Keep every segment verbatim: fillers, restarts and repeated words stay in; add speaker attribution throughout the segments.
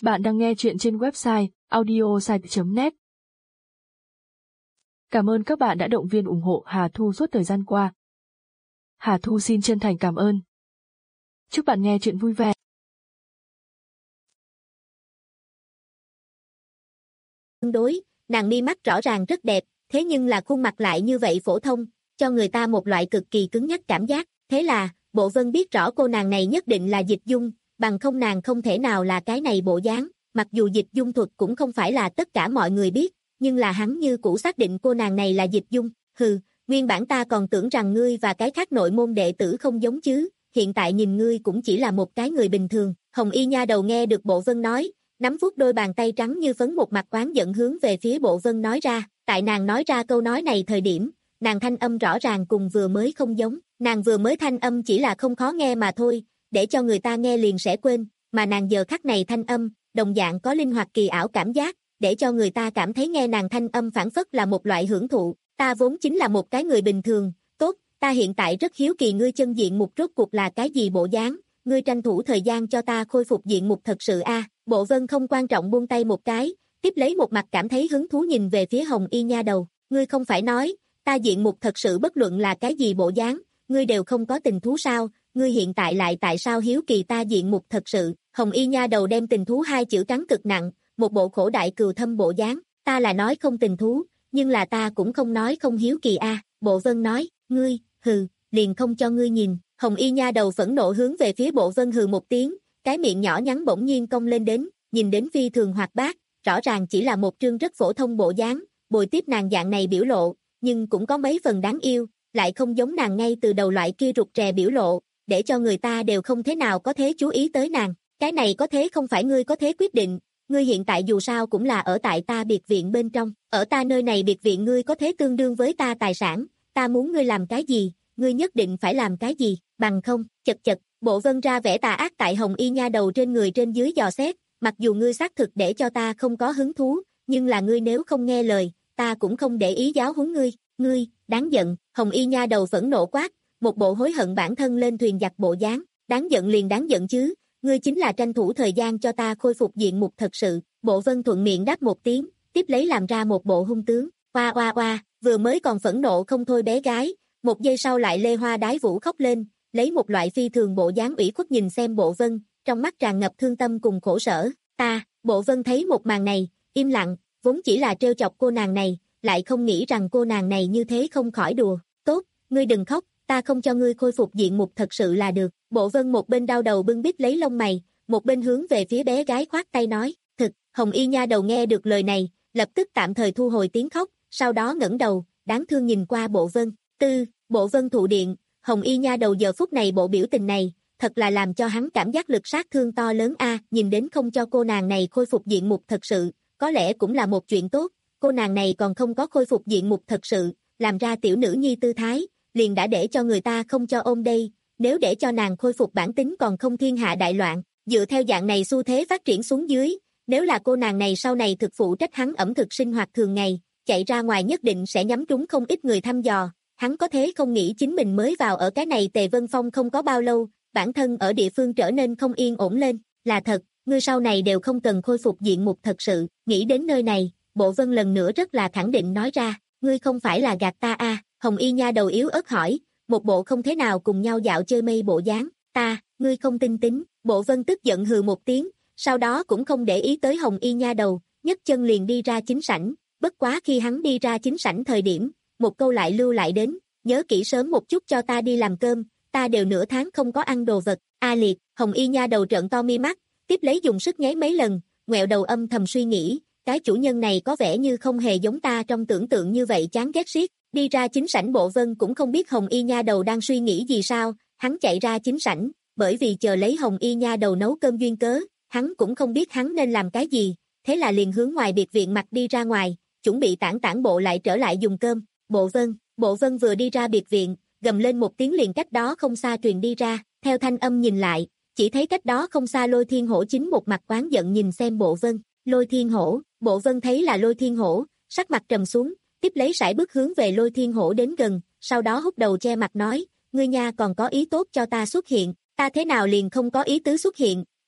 Speaker 1: Bạn đang nghe chuyện trên website audiosite chấm net. Cảm ơn các bạn đã động viên ủng hộ Hà Thu suốt thời gian qua. Hà Thu xin chân thành cảm ơn. Chúc bạn nghe chuyện vui vẻ.
Speaker 2: Tương đối, nàng mi mắt rõ ràng rất đẹp, thế nhưng là khuôn mặt lại như vậy phổ thông, cho người ta một loại cực kỳ cứng nhắc cảm giác. Thế là, Bộ Vân biết rõ cô nàng này nhất định là Dịch Dung, bằng không nàng không thể nào là cái này bộ dáng. Mặc dù Dịch Dung thuật cũng không phải là tất cả mọi người biết, nhưng là hắn như cũ xác định cô nàng này là Dịch Dung. Hừ, nguyên bản ta còn tưởng rằng ngươi và cái khác nội môn đệ tử không giống chứ, hiện tại nhìn ngươi cũng chỉ là một cái người bình thường. Hồng Y nha đầu nghe được Bộ Vân nói, nắm vuốt đôi bàn tay trắng như phấn, một mặt oán giận hướng về phía Bộ Vân nói ra. Tại nàng nói ra câu nói này thời điểm, nàng thanh âm rõ ràng cùng vừa mới không giống. Nàng vừa mới thanh âm chỉ là không khó nghe mà thôi, để cho người ta nghe liền sẽ quên, mà nàng giờ khắc này thanh âm, đồng dạng có linh hoạt kỳ ảo cảm giác, để cho người ta cảm thấy nghe nàng thanh âm phản phất là một loại hưởng thụ. Ta vốn chính là một cái người bình thường, tốt, ta hiện tại rất hiếu kỳ ngươi chân diện mục rốt cuộc là cái gì bộ dáng, ngươi tranh thủ thời gian cho ta khôi phục diện mục thật sự a. Bộ Vân không quan trọng buông tay một cái, tiếp lấy một mặt cảm thấy hứng thú nhìn về phía Hồng Y nha đầu, ngươi không phải nói, ta diện mục thật sự bất luận là cái gì bộ dáng, ngươi đều không có tình thú sao, ngươi hiện tại lại tại sao hiếu kỳ ta diện mục thật sự? Hồng Y nha đầu đem tình thú hai chữ cắn cực nặng, một bộ khổ đại cừu thâm bộ dáng, ta là nói không tình thú, nhưng là ta cũng không nói không hiếu kỳ a. Bộ Vân nói, ngươi, hừ, liền không cho ngươi nhìn. Hồng Y nha đầu phẫn nộ hướng về phía Bộ Vân hừ một tiếng, cái miệng nhỏ nhắn bỗng nhiên cong lên đến, nhìn đến phi thường hoạt bát, rõ ràng chỉ là một trương rất phổ thông bộ dáng, bồi tiếp nàng dạng này biểu lộ, nhưng cũng có mấy phần đáng yêu, lại không giống nàng ngay từ đầu loại kia rụt rè biểu lộ, để cho người ta đều không thế nào có thế chú ý tới nàng. Cái này có thế không phải ngươi có thế quyết định, ngươi hiện tại dù sao cũng là ở tại ta biệt viện bên trong, ở ta nơi này biệt viện ngươi có thế tương đương với ta tài sản, ta muốn ngươi làm cái gì, ngươi nhất định phải làm cái gì, bằng không, chật chật. Bộ Vân ra vẻ tà ác tại Hồng Y nha đầu trên người trên dưới dò xét, mặc dù ngươi xác thực để cho ta không có hứng thú, nhưng là ngươi nếu không nghe lời, ta cũng không để ý giáo huấn ngươi, ngươi, đáng giận. Hồng Y nha đầu phẫn nộ quát, một bộ hối hận bản thân lên thuyền giặc bộ dáng, đáng giận liền đáng giận chứ, ngươi chính là tranh thủ thời gian cho ta khôi phục diện mục thật sự. Bộ Vân thuận miệng đáp một tiếng, tiếp lấy làm ra một bộ hung tướng, oa oa oa, vừa mới còn phẫn nộ không thôi bé gái, một giây sau lại lê hoa đái vũ khóc lên, lấy một loại phi thường bộ dáng ủy khuất nhìn xem Bộ Vân, trong mắt tràn ngập thương tâm cùng khổ sở. Ta, Bộ Vân thấy một màn này, im lặng, vốn chỉ là trêu chọc cô nàng này, lại không nghĩ rằng cô nàng này như thế không khỏi đùa. Tốt, ngươi đừng khóc, ta không cho ngươi khôi phục diện mục thật sự là được. Bộ Vân một bên đau đầu bưng bít lấy lông mày, một bên hướng về phía bé gái khoát tay nói, thực. Hồng Y nha đầu nghe được lời này, lập tức tạm thời thu hồi tiếng khóc, sau đó ngẩng đầu, đáng thương nhìn qua Bộ Vân. Tư, Bộ Vân thụ điện, Hồng Y nha đầu giờ phút này bộ biểu tình này, thật là làm cho hắn cảm giác lực sát thương to lớn a. Nhìn đến không cho cô nàng này khôi phục diện mục thật sự, có lẽ cũng là một chuyện tốt, cô nàng này còn không có khôi phục diện mục thật sự, làm ra tiểu nữ nhi tư thái, liền đã để cho người ta không cho ôm đây, nếu để cho nàng khôi phục bản tính còn không thiên hạ đại loạn. Dựa theo dạng này xu thế phát triển xuống dưới, nếu là cô nàng này sau này thực phụ trách hắn ẩm thực sinh hoạt thường ngày, chạy ra ngoài nhất định sẽ nhắm trúng không ít người thăm dò. Hắn có thế không nghĩ chính mình mới vào ở cái này Tề Vân Phong không có bao lâu, bản thân ở địa phương trở nên không yên ổn lên, là thật, ngươi sau này đều không cần khôi phục diện mục thật sự. Nghĩ đến nơi này, Bộ Vân lần nữa rất là khẳng định nói ra, ngươi không phải là gạt ta a. Hồng Y nha đầu yếu ớt hỏi, một bộ không thế nào cùng nhau dạo chơi mây bộ dáng, ta, ngươi không tin tính. Bộ Vân tức giận hừ một tiếng, sau đó cũng không để ý tới Hồng Y nha đầu, nhấc chân liền đi ra chính sảnh, bất quá khi hắn đi ra chính sảnh thời điểm, một câu lại lưu lại đến, nhớ kỹ sớm một chút cho ta đi làm cơm, ta đều nửa tháng không có ăn đồ vật. A liệt. Hồng Y nha đầu trợn to mi mắt, tiếp lấy dùng sức nháy mấy lần, ngoẹo đầu âm thầm suy nghĩ, cái chủ nhân này có vẻ như không hề giống ta trong tưởng tượng như vậy chán ghét siết. Đi ra chính sảnh Bộ Vân cũng không biết Hồng Y nha đầu đang suy nghĩ gì sao, hắn chạy ra chính sảnh, bởi vì chờ lấy Hồng Y nha đầu nấu cơm duyên cớ, hắn cũng không biết hắn nên làm cái gì, thế là liền hướng ngoài biệt viện mặt đi ra ngoài, chuẩn bị tản tản bộ lại trở lại dùng cơm. Bộ Vân, Bộ Vân vừa đi ra biệt viện, gầm lên một tiếng liền cách đó không xa truyền đi ra, theo thanh âm nhìn lại, chỉ thấy cách đó không xa Lôi Thiên Hổ chính một mặt oán giận nhìn xem Bộ Vân. Lôi Thiên Hổ, Bộ Vân thấy là Lôi Thiên Hổ, sắc mặt trầm xuống, tiếp lấy sải bước hướng về Lôi Thiên Hổ đến gần, sau đó húc đầu che mặt nói, ngươi nha còn có ý tốt cho ta xuất hiện, ta thế nào liền không có ý tứ xuất hiện,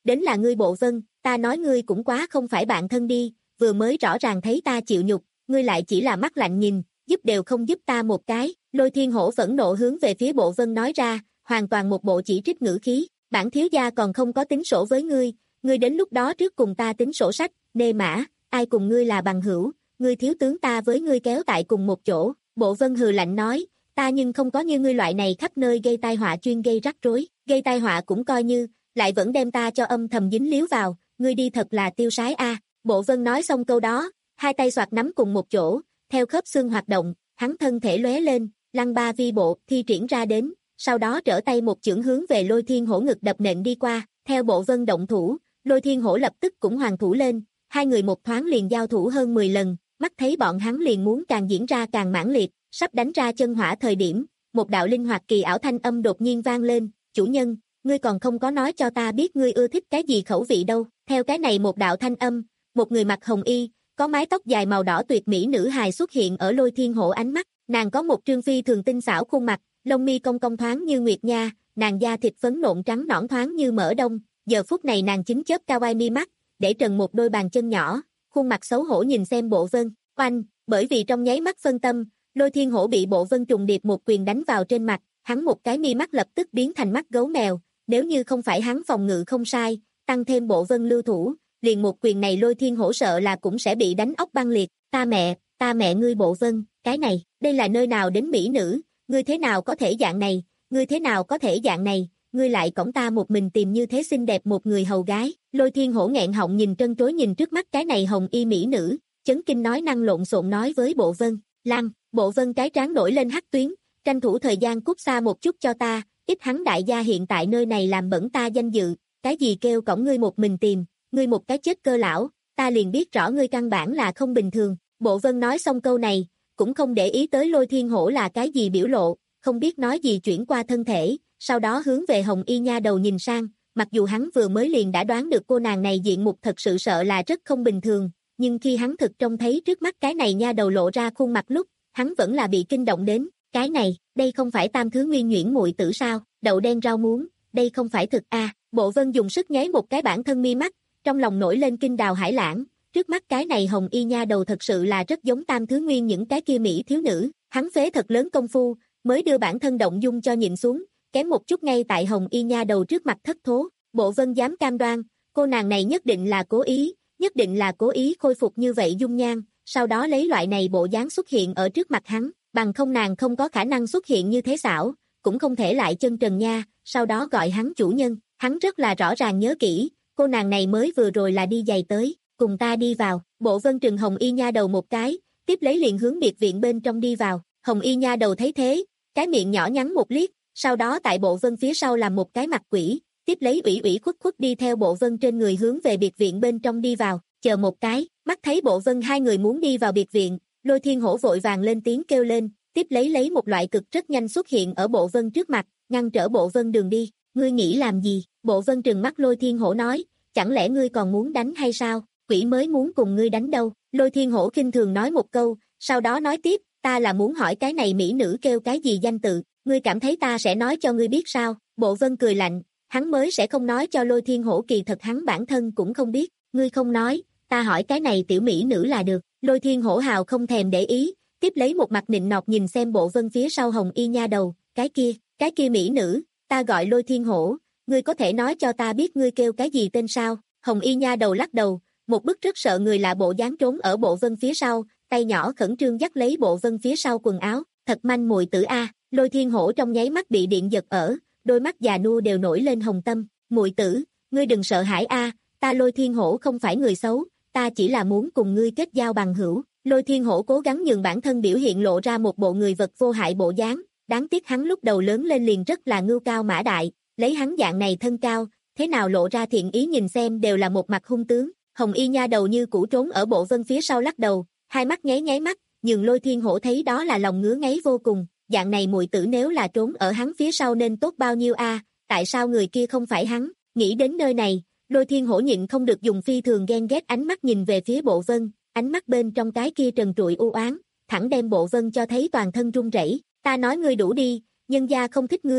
Speaker 2: đến là ngươi Bộ Vân, ta nói ngươi cũng quá không phải bạn thân đi, vừa mới rõ ràng thấy ta chịu nhục, ngươi lại chỉ là mắt lạnh nhìn, giúp đều không giúp ta một cái, Lôi Thiên Hổ phẫn nộ hướng về phía Bộ Vân nói ra, hoàn toàn một bộ chỉ trích ngữ khí, bản thiếu gia còn không có tính sổ với ngươi, ngươi đến lúc đó trước cùng ta tính sổ sách, nê mã, ai cùng ngươi là bằng hữu, ngươi thiếu tướng ta với ngươi kéo tại cùng một chỗ, Bộ Vân hừ lạnh nói, ta nhưng không có như ngươi loại này khắp nơi gây tai họa chuyên gây rắc rối, gây tai họa cũng coi như, lại vẫn đem ta cho âm thầm dính líu vào, ngươi đi thật là tiêu sái a. Bộ Vân nói xong câu đó, hai tay xoạc nắm cùng một chỗ, theo khớp xương hoạt động, hắn thân thể lóe lên, lăng ba vi bộ thi triển ra đến, sau đó trở tay một chưởng hướng về Lôi Thiên Hổ ngực đập nện đi qua, theo Bộ Vân động thủ, Lôi Thiên Hổ lập tức cũng hoàn thủ lên, hai người một thoáng liền giao thủ hơn mười lần, mắt thấy bọn hắn liền muốn càng diễn ra càng mãnh liệt, sắp đánh ra chân hỏa thời điểm, một đạo linh hoạt kỳ ảo thanh âm đột nhiên vang lên, chủ nhân, ngươi còn không có nói cho ta biết ngươi ưa thích cái gì khẩu vị đâu, theo cái này một đạo thanh âm, một người mặc hồng y, có mái tóc dài màu đỏ tuyệt mỹ nữ hài xuất hiện ở Lôi Thiên Hổ ánh mắt, nàng có một trương phi thường tinh xảo khuôn mặt, lông mi cong cong thoáng như nguyệt nha, nàng da thịt phấn nộn trắng nõn thoáng như mỡ đông, giờ phút này nàng chính chớp kawaii mi mắt, để trần một đôi bàn chân nhỏ, khuôn mặt xấu hổ nhìn xem Bộ Vân, oanh, bởi vì trong nháy mắt phân tâm, Lôi Thiên Hổ bị Bộ Vân trùng điệp một quyền đánh vào trên mặt, hắn một cái mi mắt lập tức biến thành mắt gấu mèo, nếu như không phải hắn phòng ngự không sai, tăng thêm Bộ Vân lưu thủ, liền một quyền này Lôi Thiên Hổ sợ là cũng sẽ bị đánh óc băng liệt, ta mẹ, ta mẹ ngươi Bộ Vân, cái này, đây là nơi nào đến mỹ nữ, ngươi thế nào có thể dạng này, ngươi thế nào có thể dạng này, ngươi lại cõng ta một mình tìm như thế xinh đẹp một người hầu gái, Lôi Thiên Hổ nghẹn họng nhìn trân trối nhìn trước mắt cái này hồng y mỹ nữ, chấn kinh nói năng lộn xộn nói với Bộ Vân, Lăng, Bộ Vân cái trán nổi lên hắc tuyến, tranh thủ thời gian cút xa một chút cho ta, ít hắn đại gia hiện tại nơi này làm bẩn ta danh dự, cái gì kêu cõng ngươi một mình tìm, ngươi một cái chết cơ lão, ta liền biết rõ ngươi căn bản là không bình thường, Bộ Vân nói xong câu này, cũng không để ý tới Lôi Thiên Hổ là cái gì biểu lộ, không biết nói gì chuyển qua thân thể, sau đó hướng về hồng y nha đầu nhìn sang, mặc dù hắn vừa mới liền đã đoán được cô nàng này diện mục thật sự sợ là rất không bình thường, nhưng khi hắn thực trông thấy trước mắt cái này nha đầu lộ ra khuôn mặt lúc, hắn vẫn là bị kinh động đến, cái này, đây không phải tam thứ nguyên nhuyễn muội tử sao, đậu đen rau muống, đây không phải thực a. Bộ Vân dùng sức nháy một cái bản thân mi mắt, trong lòng nổi lên kinh đào hải lãng, trước mắt cái này hồng y nha đầu thật sự là rất giống tam thứ nguyên những cái kia mỹ thiếu nữ, hắn phế thật lớn công phu, mới đưa bản thân động dung cho nhịn xuống, kém một chút ngay tại hồng y nha đầu trước mặt thất thố, Bộ Vân dám cam đoan, cô nàng này nhất định là cố ý, nhất định là cố ý khôi phục như vậy dung nhan, sau đó lấy loại này bộ dáng xuất hiện ở trước mặt hắn, bằng không nàng không có khả năng xuất hiện như thế xảo, cũng không thể lại chân trần nha, sau đó gọi hắn chủ nhân, hắn rất là rõ ràng nhớ kỹ, cô nàng này mới vừa rồi là đi giày tới, cùng ta đi vào, Bộ Vân trừng hồng y nha đầu một cái, tiếp lấy liền hướng biệt viện bên trong đi vào, hồng y nha đầu thấy thế, cái miệng nhỏ nhắn một liếc, sau đó tại Bộ Vân phía sau làm một cái mặt quỷ, tiếp lấy ủy ủy khuất khuất đi theo Bộ Vân trên người hướng về biệt viện bên trong đi vào, chờ một cái, mắt thấy Bộ Vân hai người muốn đi vào biệt viện, Lôi Thiên Hổ vội vàng lên tiếng kêu lên, tiếp lấy lấy một loại cực rất nhanh xuất hiện ở Bộ Vân trước mặt, ngăn trở Bộ Vân đường đi, ngươi nghĩ làm gì? Bộ Vân trừng mắt Lôi Thiên Hổ nói, chẳng lẽ ngươi còn muốn đánh hay sao? Quỷ mới muốn cùng ngươi đánh đâu? Lôi Thiên Hổ khinh thường nói một câu, sau đó nói tiếp, ta là muốn hỏi cái này mỹ nữ kêu cái gì danh tự, ngươi cảm thấy ta sẽ nói cho ngươi biết sao? Bộ Vân cười lạnh, hắn mới sẽ không nói cho Lôi Thiên Hổ, kỳ thật hắn bản thân cũng không biết, ngươi không nói, ta hỏi cái này tiểu mỹ nữ là được. Lôi Thiên Hổ hào không thèm để ý, tiếp lấy một mặt nịnh nọt nhìn xem Bộ Vân phía sau hồng y nha đầu, cái kia, cái kia mỹ nữ, ta gọi Lôi Thiên Hổ, ngươi có thể nói cho ta biết ngươi kêu cái gì tên sao? Hồng y nha đầu lắc đầu, một bức rất sợ người lạ bộ dáng trốn ở Bộ Vân phía sau, tay nhỏ khẩn trương dắt lấy Bộ Vân phía sau quần áo, thật manh muội tử a. Lôi Thiên Hổ trong nháy mắt bị điện giật ở, đôi mắt già nua đều nổi lên hồng tâm, muội tử, ngươi đừng sợ hãi a, ta Lôi Thiên Hổ không phải người xấu, ta chỉ là muốn cùng ngươi kết giao bằng hữu. Lôi Thiên Hổ cố gắng nhường bản thân biểu hiện lộ ra một bộ người vật vô hại bộ dáng, đáng tiếc hắn lúc đầu lớn lên liền rất là ngưu cao mã đại, lấy hắn dạng này thân cao, thế nào lộ ra thiện ý nhìn xem đều là một mặt hung tướng. Hồng y nha đầu như cũ trốn ở Bộ Vân phía sau lắc đầu, hai mắt nháy nháy mắt, nhường Lôi Thiên Hổ thấy đó là lòng ngứa ngáy vô cùng, dạng này muội tử nếu là trốn ở hắn phía sau nên tốt bao nhiêu a, tại sao người kia không phải hắn? Nghĩ đến nơi này, Lôi Thiên Hổ nhịn không được dùng phi thường ghen ghét ánh mắt nhìn về phía Bộ Vân, ánh mắt bên trong cái kia trần trụi u oán, thẳng đem Bộ Vân cho thấy toàn thân run rẩy. Ta nói ngươi đủ đi, nhân gia không thích ngươi,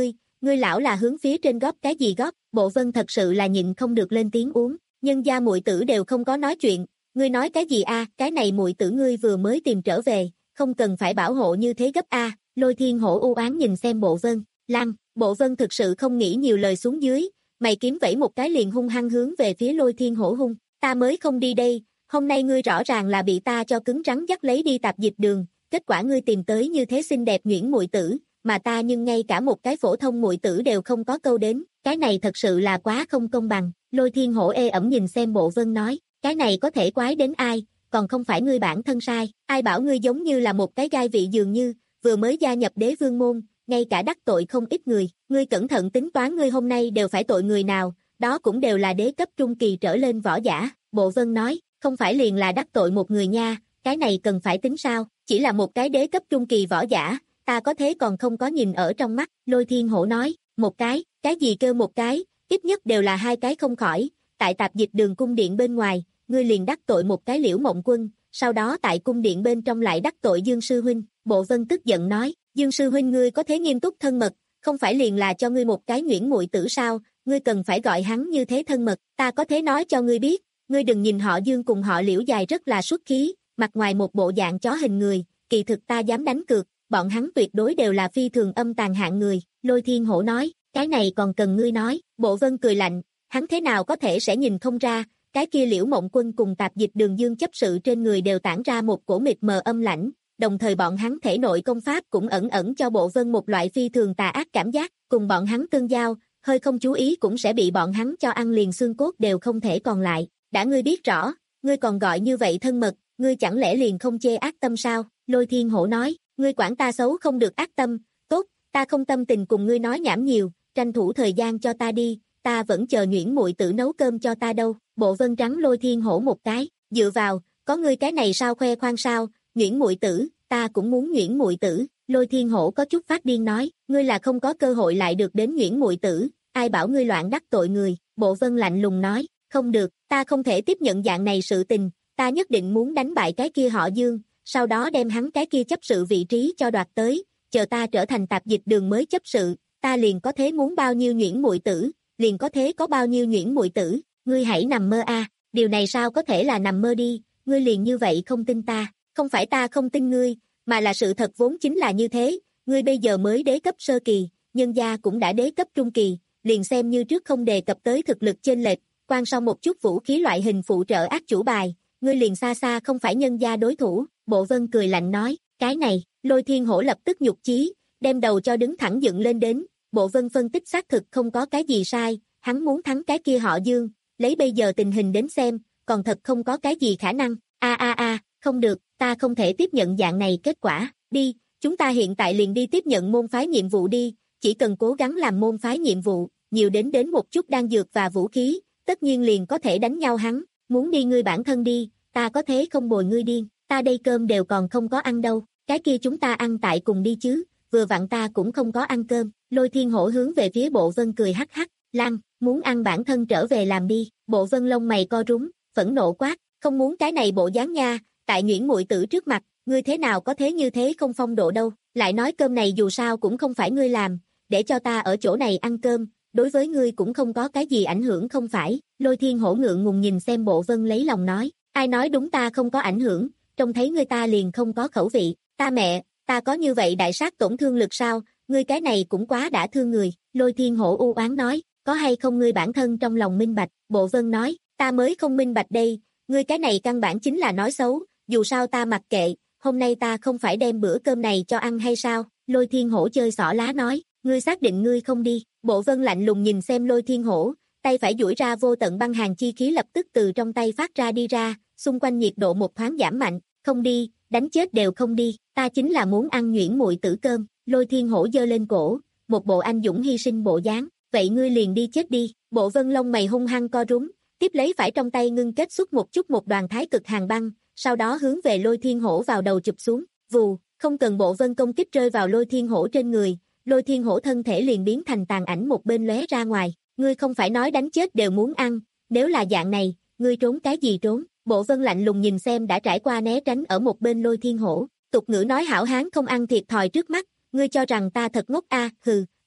Speaker 2: ngươi lão là hướng phía trên góp cái gì góp, Bộ Vân thật sự là nhịn không được lên tiếng uống, nhân gia muội tử đều không có nói chuyện, ngươi nói cái gì a, cái này muội tử ngươi vừa mới tìm trở về, không cần phải bảo hộ như thế gấp a, Lôi Thiên Hổ u oán nhìn xem Bộ Vân, Lăng, Bộ Vân thực sự không nghĩ nhiều lời xuống dưới, mày kiếm vẫy một cái liền hung hăng hướng về phía Lôi Thiên Hổ hung, ta mới không đi đây, hôm nay ngươi rõ ràng là bị ta cho cứng rắn dắt lấy đi tạp dịch đường, kết quả ngươi tìm tới như thế xinh đẹp nhuyễn muội tử, mà ta nhưng ngay cả một cái phổ thông muội tử đều không có câu đến, cái này thật sự là quá không công bằng, Lôi Thiên Hổ ê ẩm nhìn xem Bộ Vân nói, cái này có thể quái đến ai, còn không phải ngươi bản thân sai, ai bảo ngươi giống như là một cái gai vị dường như, vừa mới gia nhập đế vương môn, ngay cả đắc tội không ít người, ngươi cẩn thận tính toán ngươi hôm nay đều phải tội người nào, đó cũng đều là đế cấp trung kỳ trở lên võ giả, Bộ Vân nói, không phải liền là đắc tội một người nha, cái này cần phải tính sao, chỉ là một cái đế cấp trung kỳ võ giả, ta có thế còn không có nhìn ở trong mắt, Lôi Thiên Hổ nói, một cái, cái gì kêu một cái, ít nhất đều là hai cái không khỏi, tại tạp dịch đường cung điện bên ngoài, ngươi liền đắc tội một cái Liễu Mộng Quân, sau đó tại cung điện bên trong lại đắc tội Dương Sư Huynh, Bộ Vân tức giận nói, Dương Sư Huynh ngươi có thế nghiêm túc thân mật, không phải liền là cho ngươi một cái nhuyễn muội tử sao, ngươi cần phải gọi hắn như thế thân mật, ta có thế nói cho ngươi biết, ngươi đừng nhìn họ Dương cùng họ Liễu dài rất là xuất khí, mặt ngoài một bộ dạng chó hình người, kỳ thực ta dám đánh cược, bọn hắn tuyệt đối đều là phi thường âm tàn hạng người, Lôi Thiên Hổ nói, cái này còn cần ngươi nói, Bộ Vân cười lạnh, hắn thế nào có thể sẽ nhìn không ra, cái kia Liễu Mộng Quân cùng tạp dịch đường Dương chấp sự trên người đều tản ra một cổ mịt mờ âm lãnh, đồng thời bọn hắn thể nội công pháp cũng ẩn ẩn cho Bộ Vân một loại phi thường tà ác cảm giác, cùng bọn hắn tương giao, hơi không chú ý cũng sẽ bị bọn hắn cho ăn liền xương cốt đều không thể còn lại, đã ngươi biết rõ, ngươi còn gọi như vậy thân mật, ngươi chẳng lẽ liền không chê ác tâm sao, Lôi Thiên Hổ nói, ngươi quản ta xấu không được ác tâm, tốt, ta không tâm tình cùng ngươi nói nhảm nhiều, tranh thủ thời gian cho ta đi, ta vẫn chờ nhuyễn muội tử nấu cơm cho ta đâu, Bộ Vân trắng Lôi Thiên Hổ một cái, dựa vào, có ngươi cái này sao khoe khoang sao, nhuyễn muội tử, ta cũng muốn nhuyễn muội tử, Lôi Thiên Hổ có chút phát điên nói, ngươi là không có cơ hội lại được đến nhuyễn muội tử, ai bảo ngươi loạn đắc tội người, Bộ Vân lạnh lùng nói, không được, ta không thể tiếp nhận dạng này sự tình, ta nhất định muốn đánh bại cái kia họ Dương, sau đó đem hắn cái kia chấp sự vị trí cho đoạt tới, chờ ta trở thành tạp dịch đường mới chấp sự, ta liền có thế muốn bao nhiêu nhuyễn muội tử, liền có thế có bao nhiêu nhuyễn muội tử, ngươi hãy nằm mơ a, điều này sao có thể là nằm mơ đi, ngươi liền như vậy không tin ta, không phải ta không tin ngươi, mà là sự thật vốn chính là như thế, ngươi bây giờ mới đế cấp sơ kỳ, nhân gia cũng đã đế cấp trung kỳ, liền xem như trước không đề cập tới thực lực chênh lệch, quan sau một chút vũ khí loại hình phụ trợ ác chủ bài, ngươi liền xa xa không phải nhân gia đối thủ, Bộ Vân cười lạnh nói, cái này, Lôi Thiên Hổ lập tức nhục chí, đem đầu cho đứng thẳng dựng lên đến, Bộ Vân phân tích xác thực không có cái gì sai, hắn muốn thắng cái kia họ Dương, lấy bây giờ tình hình đến xem, còn thật không có cái gì khả năng, a a a, không được, ta không thể tiếp nhận dạng này kết quả, đi, chúng ta hiện tại liền đi tiếp nhận môn phái nhiệm vụ đi, chỉ cần cố gắng làm môn phái nhiệm vụ, nhiều đến đến một chút đan dược và vũ khí, tất nhiên liền có thể đánh nhau hắn, muốn đi ngươi bản thân đi, ta có thế không bồi ngươi điên, ta đây cơm đều còn không có ăn đâu, cái kia chúng ta ăn tại cùng đi chứ, vừa vặn ta cũng không có ăn cơm, Lôi Thiên Hổ hướng về phía Bộ Vân cười hắc hắc, Lăng, muốn ăn bản thân trở về làm đi, Bộ Vân lông mày co rúm, phẫn nộ quát, không muốn cái này bộ dáng nha, tại nhuyễn muội tử trước mặt, ngươi thế nào có thế như thế không phong độ đâu, lại nói cơm này dù sao cũng không phải ngươi làm, để cho ta ở chỗ này ăn cơm, đối với ngươi cũng không có cái gì ảnh hưởng không phải, Lôi Thiên Hổ ngượng ngùng nhìn xem Bộ Vân lấy lòng nói, ai nói đúng ta không có ảnh hưởng, trông thấy ngươi ta liền không có khẩu vị, ta mẹ, ta có như vậy đại sát tổn thương lực sao, ngươi cái này cũng quá đã thương người, Lôi Thiên Hổ u oán nói, có hay không ngươi bản thân trong lòng minh bạch, Bộ Vân nói, ta mới không minh bạch đây, ngươi cái này căn bản chính là nói xấu, dù sao ta mặc kệ, hôm nay ta không phải đem bữa cơm này cho ăn hay sao, Lôi Thiên Hổ chơi xỏ lá nói, ngươi xác định ngươi không đi, Bộ Vân lạnh lùng nhìn xem Lôi Thiên Hổ, tay phải duỗi ra vô tận băng hàn chi khí lập tức từ trong tay phát ra đi ra, xung quanh nhiệt độ một thoáng giảm mạnh, không đi, đánh chết đều không đi, ta chính là muốn ăn nhuyễn muội tử cơm, Lôi Thiên Hổ giơ lên cổ, một bộ anh dũng hy sinh bộ dáng, vậy ngươi liền đi chết đi, Bộ Vân lông mày hung hăng co rúm, tiếp lấy phải trong tay ngưng kết xuất một chút một đoàn thái cực hàng băng, sau đó hướng về Lôi Thiên Hổ vào đầu chụp xuống, vù, không cần Bộ Vân công kích rơi vào Lôi Thiên Hổ trên người, Lôi Thiên Hổ thân thể liền biến thành tàn ảnh một bên lóe ra ngoài, ngươi không phải nói đánh chết đều muốn ăn, nếu là dạng này, ngươi trốn cái gì trốn, Bộ Vân lạnh lùng nhìn xem đã trải qua né tránh ở một bên Lôi Thiên Hổ, tục ngữ nói hảo hán không ăn thiệt thòi trước mắt, ngươi cho rằng ta thật ngốc a, hừ,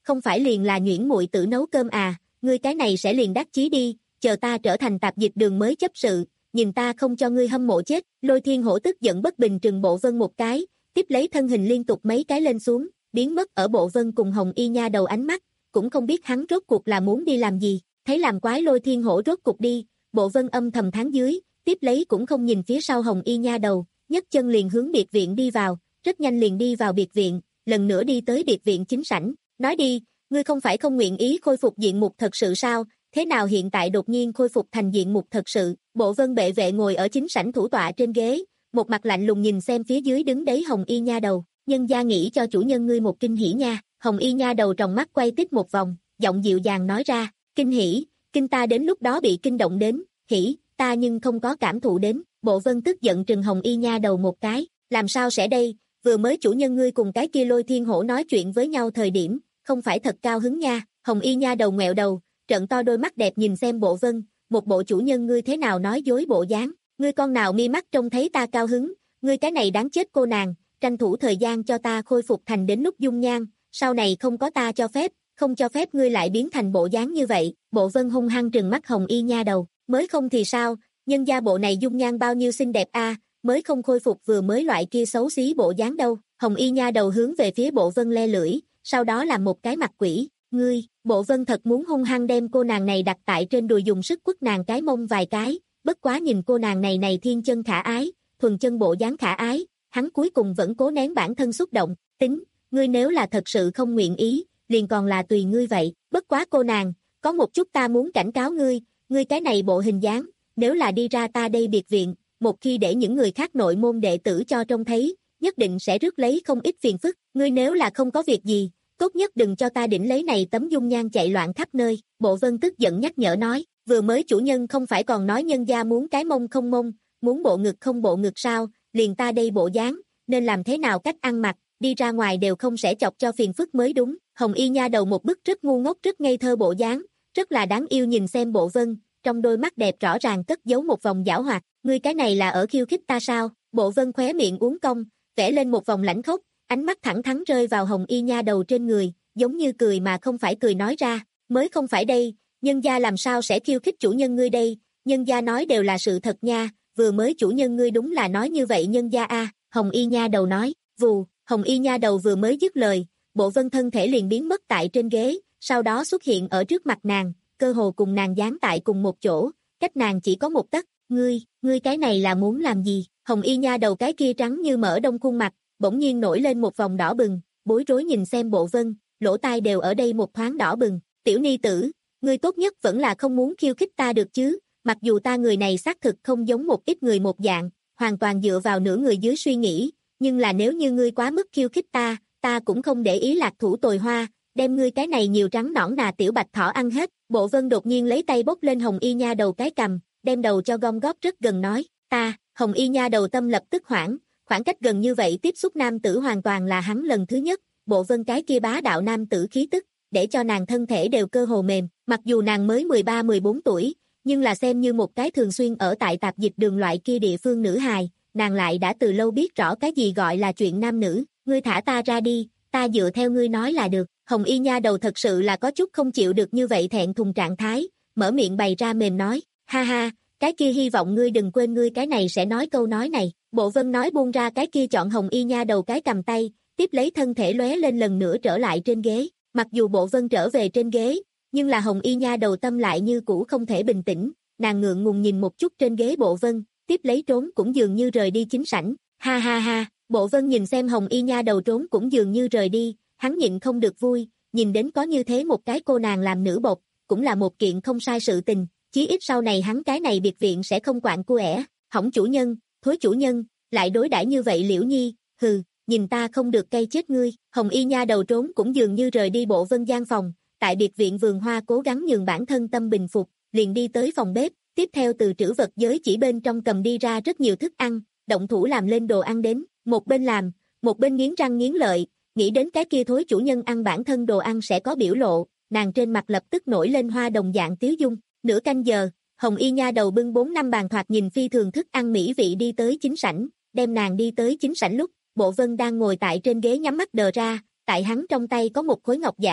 Speaker 2: không phải liền là nhuyễn muội tử nấu cơm à, ngươi cái này sẽ liền đắc chí đi, chờ ta trở thành tạp dịch đường mới chấp sự, nhìn ta không cho ngươi hâm mộ chết. Lôi Thiên Hổ tức giận bất bình trừng Bộ Vân một cái, tiếp lấy thân hình liên tục mấy cái lên xuống, biến mất ở Bộ Vân cùng Hồng Y Nha đầu ánh mắt, cũng không biết hắn rốt cuộc là muốn đi làm gì. Thấy làm quái Lôi Thiên Hổ rốt cuộc đi, Bộ Vân âm thầm thán dưới, tiếp lấy cũng không nhìn phía sau Hồng Y Nha đầu, nhấc chân liền hướng biệt viện đi vào, rất nhanh liền đi vào biệt viện, lần nữa đi tới biệt viện chính sảnh, nói đi, ngươi không phải không nguyện ý khôi phục diện mục thật sự sao, thế nào hiện tại đột nhiên khôi phục thành diện mục thật sự? Bộ Vân bệ vệ ngồi ở chính sảnh thủ tọa trên ghế, một mặt lạnh lùng nhìn xem phía dưới đứng đấy Hồng Y Nha đầu, nhân gia nghĩ cho chủ nhân ngươi một kinh hỉ nha. Hồng Y Nha đầu tròng mắt quay tít một vòng, giọng dịu dàng nói ra, kinh hỉ, kinh ta đến lúc đó bị kinh động đến, hỉ, ta nhưng không có cảm thụ đến. Bộ Vân tức giận trừng Hồng Y Nha đầu một cái, làm sao sẽ đây, vừa mới chủ nhân ngươi cùng cái kia Lôi Thiên Hổ nói chuyện với nhau thời điểm, không phải thật cao hứng nha. Hồng Y Nha đầu ngoẹo đầu, trợn to đôi mắt đẹp nhìn xem Bộ Vân, một bộ chủ nhân ngươi thế nào nói dối bộ dáng, ngươi con nào mi mắt trông thấy ta cao hứng, ngươi cái này đáng chết cô nàng, tranh thủ thời gian cho ta khôi phục thành đến lúc dung nhan, sau này không có ta cho phép, không cho phép ngươi lại biến thành bộ dáng như vậy. Bộ Vân hung hăng trừng mắt Hồng Y Nha đầu, mới không thì sao, nhân gia bộ này dung nhan bao nhiêu xinh đẹp a, à, mới không khôi phục vừa mới loại kia xấu xí bộ dáng đâu. Hồng Y Nha đầu hướng về phía Bộ Vân le lưỡi, sau đó làm một cái mặt quỷ, ngươi. Bộ Vân thật muốn hung hăng đem cô nàng này đặt tại trên đùi dùng sức quất nàng cái mông vài cái, bất quá nhìn cô nàng này này thiên chân khả ái, thuần chân bộ dáng khả ái, hắn cuối cùng vẫn cố nén bản thân xúc động, tính, ngươi nếu là thật sự không nguyện ý, liền còn là tùy ngươi vậy, bất quá cô nàng, có một chút ta muốn cảnh cáo ngươi, ngươi cái này bộ hình dáng, nếu là đi ra ta đây biệt viện, một khi để những người khác nội môn đệ tử cho trông thấy, nhất định sẽ rước lấy không ít phiền phức, ngươi nếu là không có việc gì, tốt nhất đừng cho ta đỉnh lấy này tấm dung nhan chạy loạn khắp nơi. Bộ Vân tức giận nhắc nhở nói, vừa mới chủ nhân không phải còn nói nhân gia muốn cái mông không mông, muốn bộ ngực không bộ ngực sao, liền ta đây bộ dáng, nên làm thế nào cách ăn mặc, đi ra ngoài đều không sẽ chọc cho phiền phức mới đúng. Hồng Y Nha đầu một bức rất ngu ngốc rất ngây thơ bộ dáng, rất là đáng yêu nhìn xem Bộ Vân, trong đôi mắt đẹp rõ ràng cất giấu một vòng giảo hoạt, ngươi cái này là ở khiêu khích ta sao? Bộ Vân khóe miệng uốn cong, vẽ lên một vòng lãnh khốc, ánh mắt thẳng thắn rơi vào Hồng Y Nha đầu trên người, giống như cười mà không phải cười nói ra, mới không phải đây, nhân gia làm sao sẽ khiêu khích chủ nhân ngươi đây, nhân gia nói đều là sự thật nha, vừa mới chủ nhân ngươi đúng là nói như vậy nhân gia a. Hồng Y Nha đầu nói, vù, Hồng Y Nha đầu vừa mới dứt lời, Bộ Vân thân thể liền biến mất tại trên ghế, sau đó xuất hiện ở trước mặt nàng, cơ hồ cùng nàng dán tại cùng một chỗ, cách nàng chỉ có một tấc. Ngươi, ngươi cái này là muốn làm gì? Hồng Y Nha đầu cái kia trắng như mỡ đông khuôn mặt, bỗng nhiên nổi lên một vòng đỏ bừng, bối rối nhìn xem Bộ Vân, lỗ tai đều ở đây một thoáng đỏ bừng. Tiểu ni tử, ngươi tốt nhất vẫn là không muốn khiêu khích ta được chứ, mặc dù ta người này xác thực không giống một ít người một dạng, hoàn toàn dựa vào nửa người dưới suy nghĩ, nhưng là nếu như ngươi quá mức khiêu khích ta, ta cũng không để ý lạc thủ tồi hoa, đem ngươi cái này nhiều trắng nõn nà tiểu bạch thỏ ăn hết. Bộ Vân đột nhiên lấy tay bốc lên Hồng Y Nha đầu cái cằm, đem đầu cho gom góp rất gần nói, ta. Hồng Y Nha đầu tâm lập tức hoảng, khoảng cách gần như vậy tiếp xúc nam tử hoàn toàn là hắn lần thứ nhất. Bộ Vân cái kia bá đạo nam tử khí tức, để cho nàng thân thể đều cơ hồ mềm, mặc dù nàng mới mười ba mười bốn tuổi, nhưng là xem như một cái thường xuyên ở tại tạp dịch đường loại kia địa phương nữ hài, nàng lại đã từ lâu biết rõ cái gì gọi là chuyện nam nữ. Ngươi thả ta ra đi, ta dựa theo ngươi nói là được. Hồng Y Nha đầu thật sự là có chút không chịu được như vậy thẹn thùng trạng thái, mở miệng bày ra mềm nói, ha ha, cái kia hy vọng ngươi đừng quên ngươi cái này sẽ nói câu nói này. Bộ Vân nói buông ra cái kia chọn Hồng Y Nha đầu cái cầm tay, tiếp lấy thân thể lóe lên lần nữa trở lại trên ghế. Mặc dù Bộ Vân trở về trên ghế, nhưng là Hồng Y Nha đầu tâm lại như cũ không thể bình tĩnh, nàng ngượng ngùng nhìn một chút trên ghế Bộ Vân, tiếp lấy trốn cũng dường như rời đi chính sảnh. Ha ha ha, Bộ Vân nhìn xem Hồng Y Nha đầu trốn cũng dường như rời đi, hắn nhịn không được vui, nhìn đến có như thế một cái cô nàng làm nữ bộc, cũng là một kiện không sai sự tình, chí ít sau này hắn cái này biệt viện sẽ không quạng cua ẻ. Hỏng chủ nhân, thối chủ nhân, lại đối đãi như vậy Liễu Nhi, hừ, nhìn ta không được cay chết ngươi. Hồng Y Nha đầu trốn cũng dường như rời đi Bộ Vân gian phòng, tại biệt viện vườn hoa cố gắng nhường bản thân tâm bình phục, liền đi tới phòng bếp, tiếp theo từ trữ vật giới chỉ bên trong cầm đi ra rất nhiều thức ăn, động thủ làm lên đồ ăn đến, một bên làm, một bên nghiến răng nghiến lợi, nghĩ đến cái kia thối chủ nhân ăn bản thân đồ ăn sẽ có biểu lộ, nàng trên mặt lập tức nổi lên hoa đồng dạng tiếu dung. Nửa canh giờ, Hồng Y Nha đầu bưng bốn năm bàn thoạt nhìn phi thường thức ăn mỹ vị đi tới chính sảnh, đem nàng đi tới chính sảnh lúc, Bộ Vân đang ngồi tại trên ghế nhắm mắt đờ ra, tại hắn trong tay có một khối ngọc giản,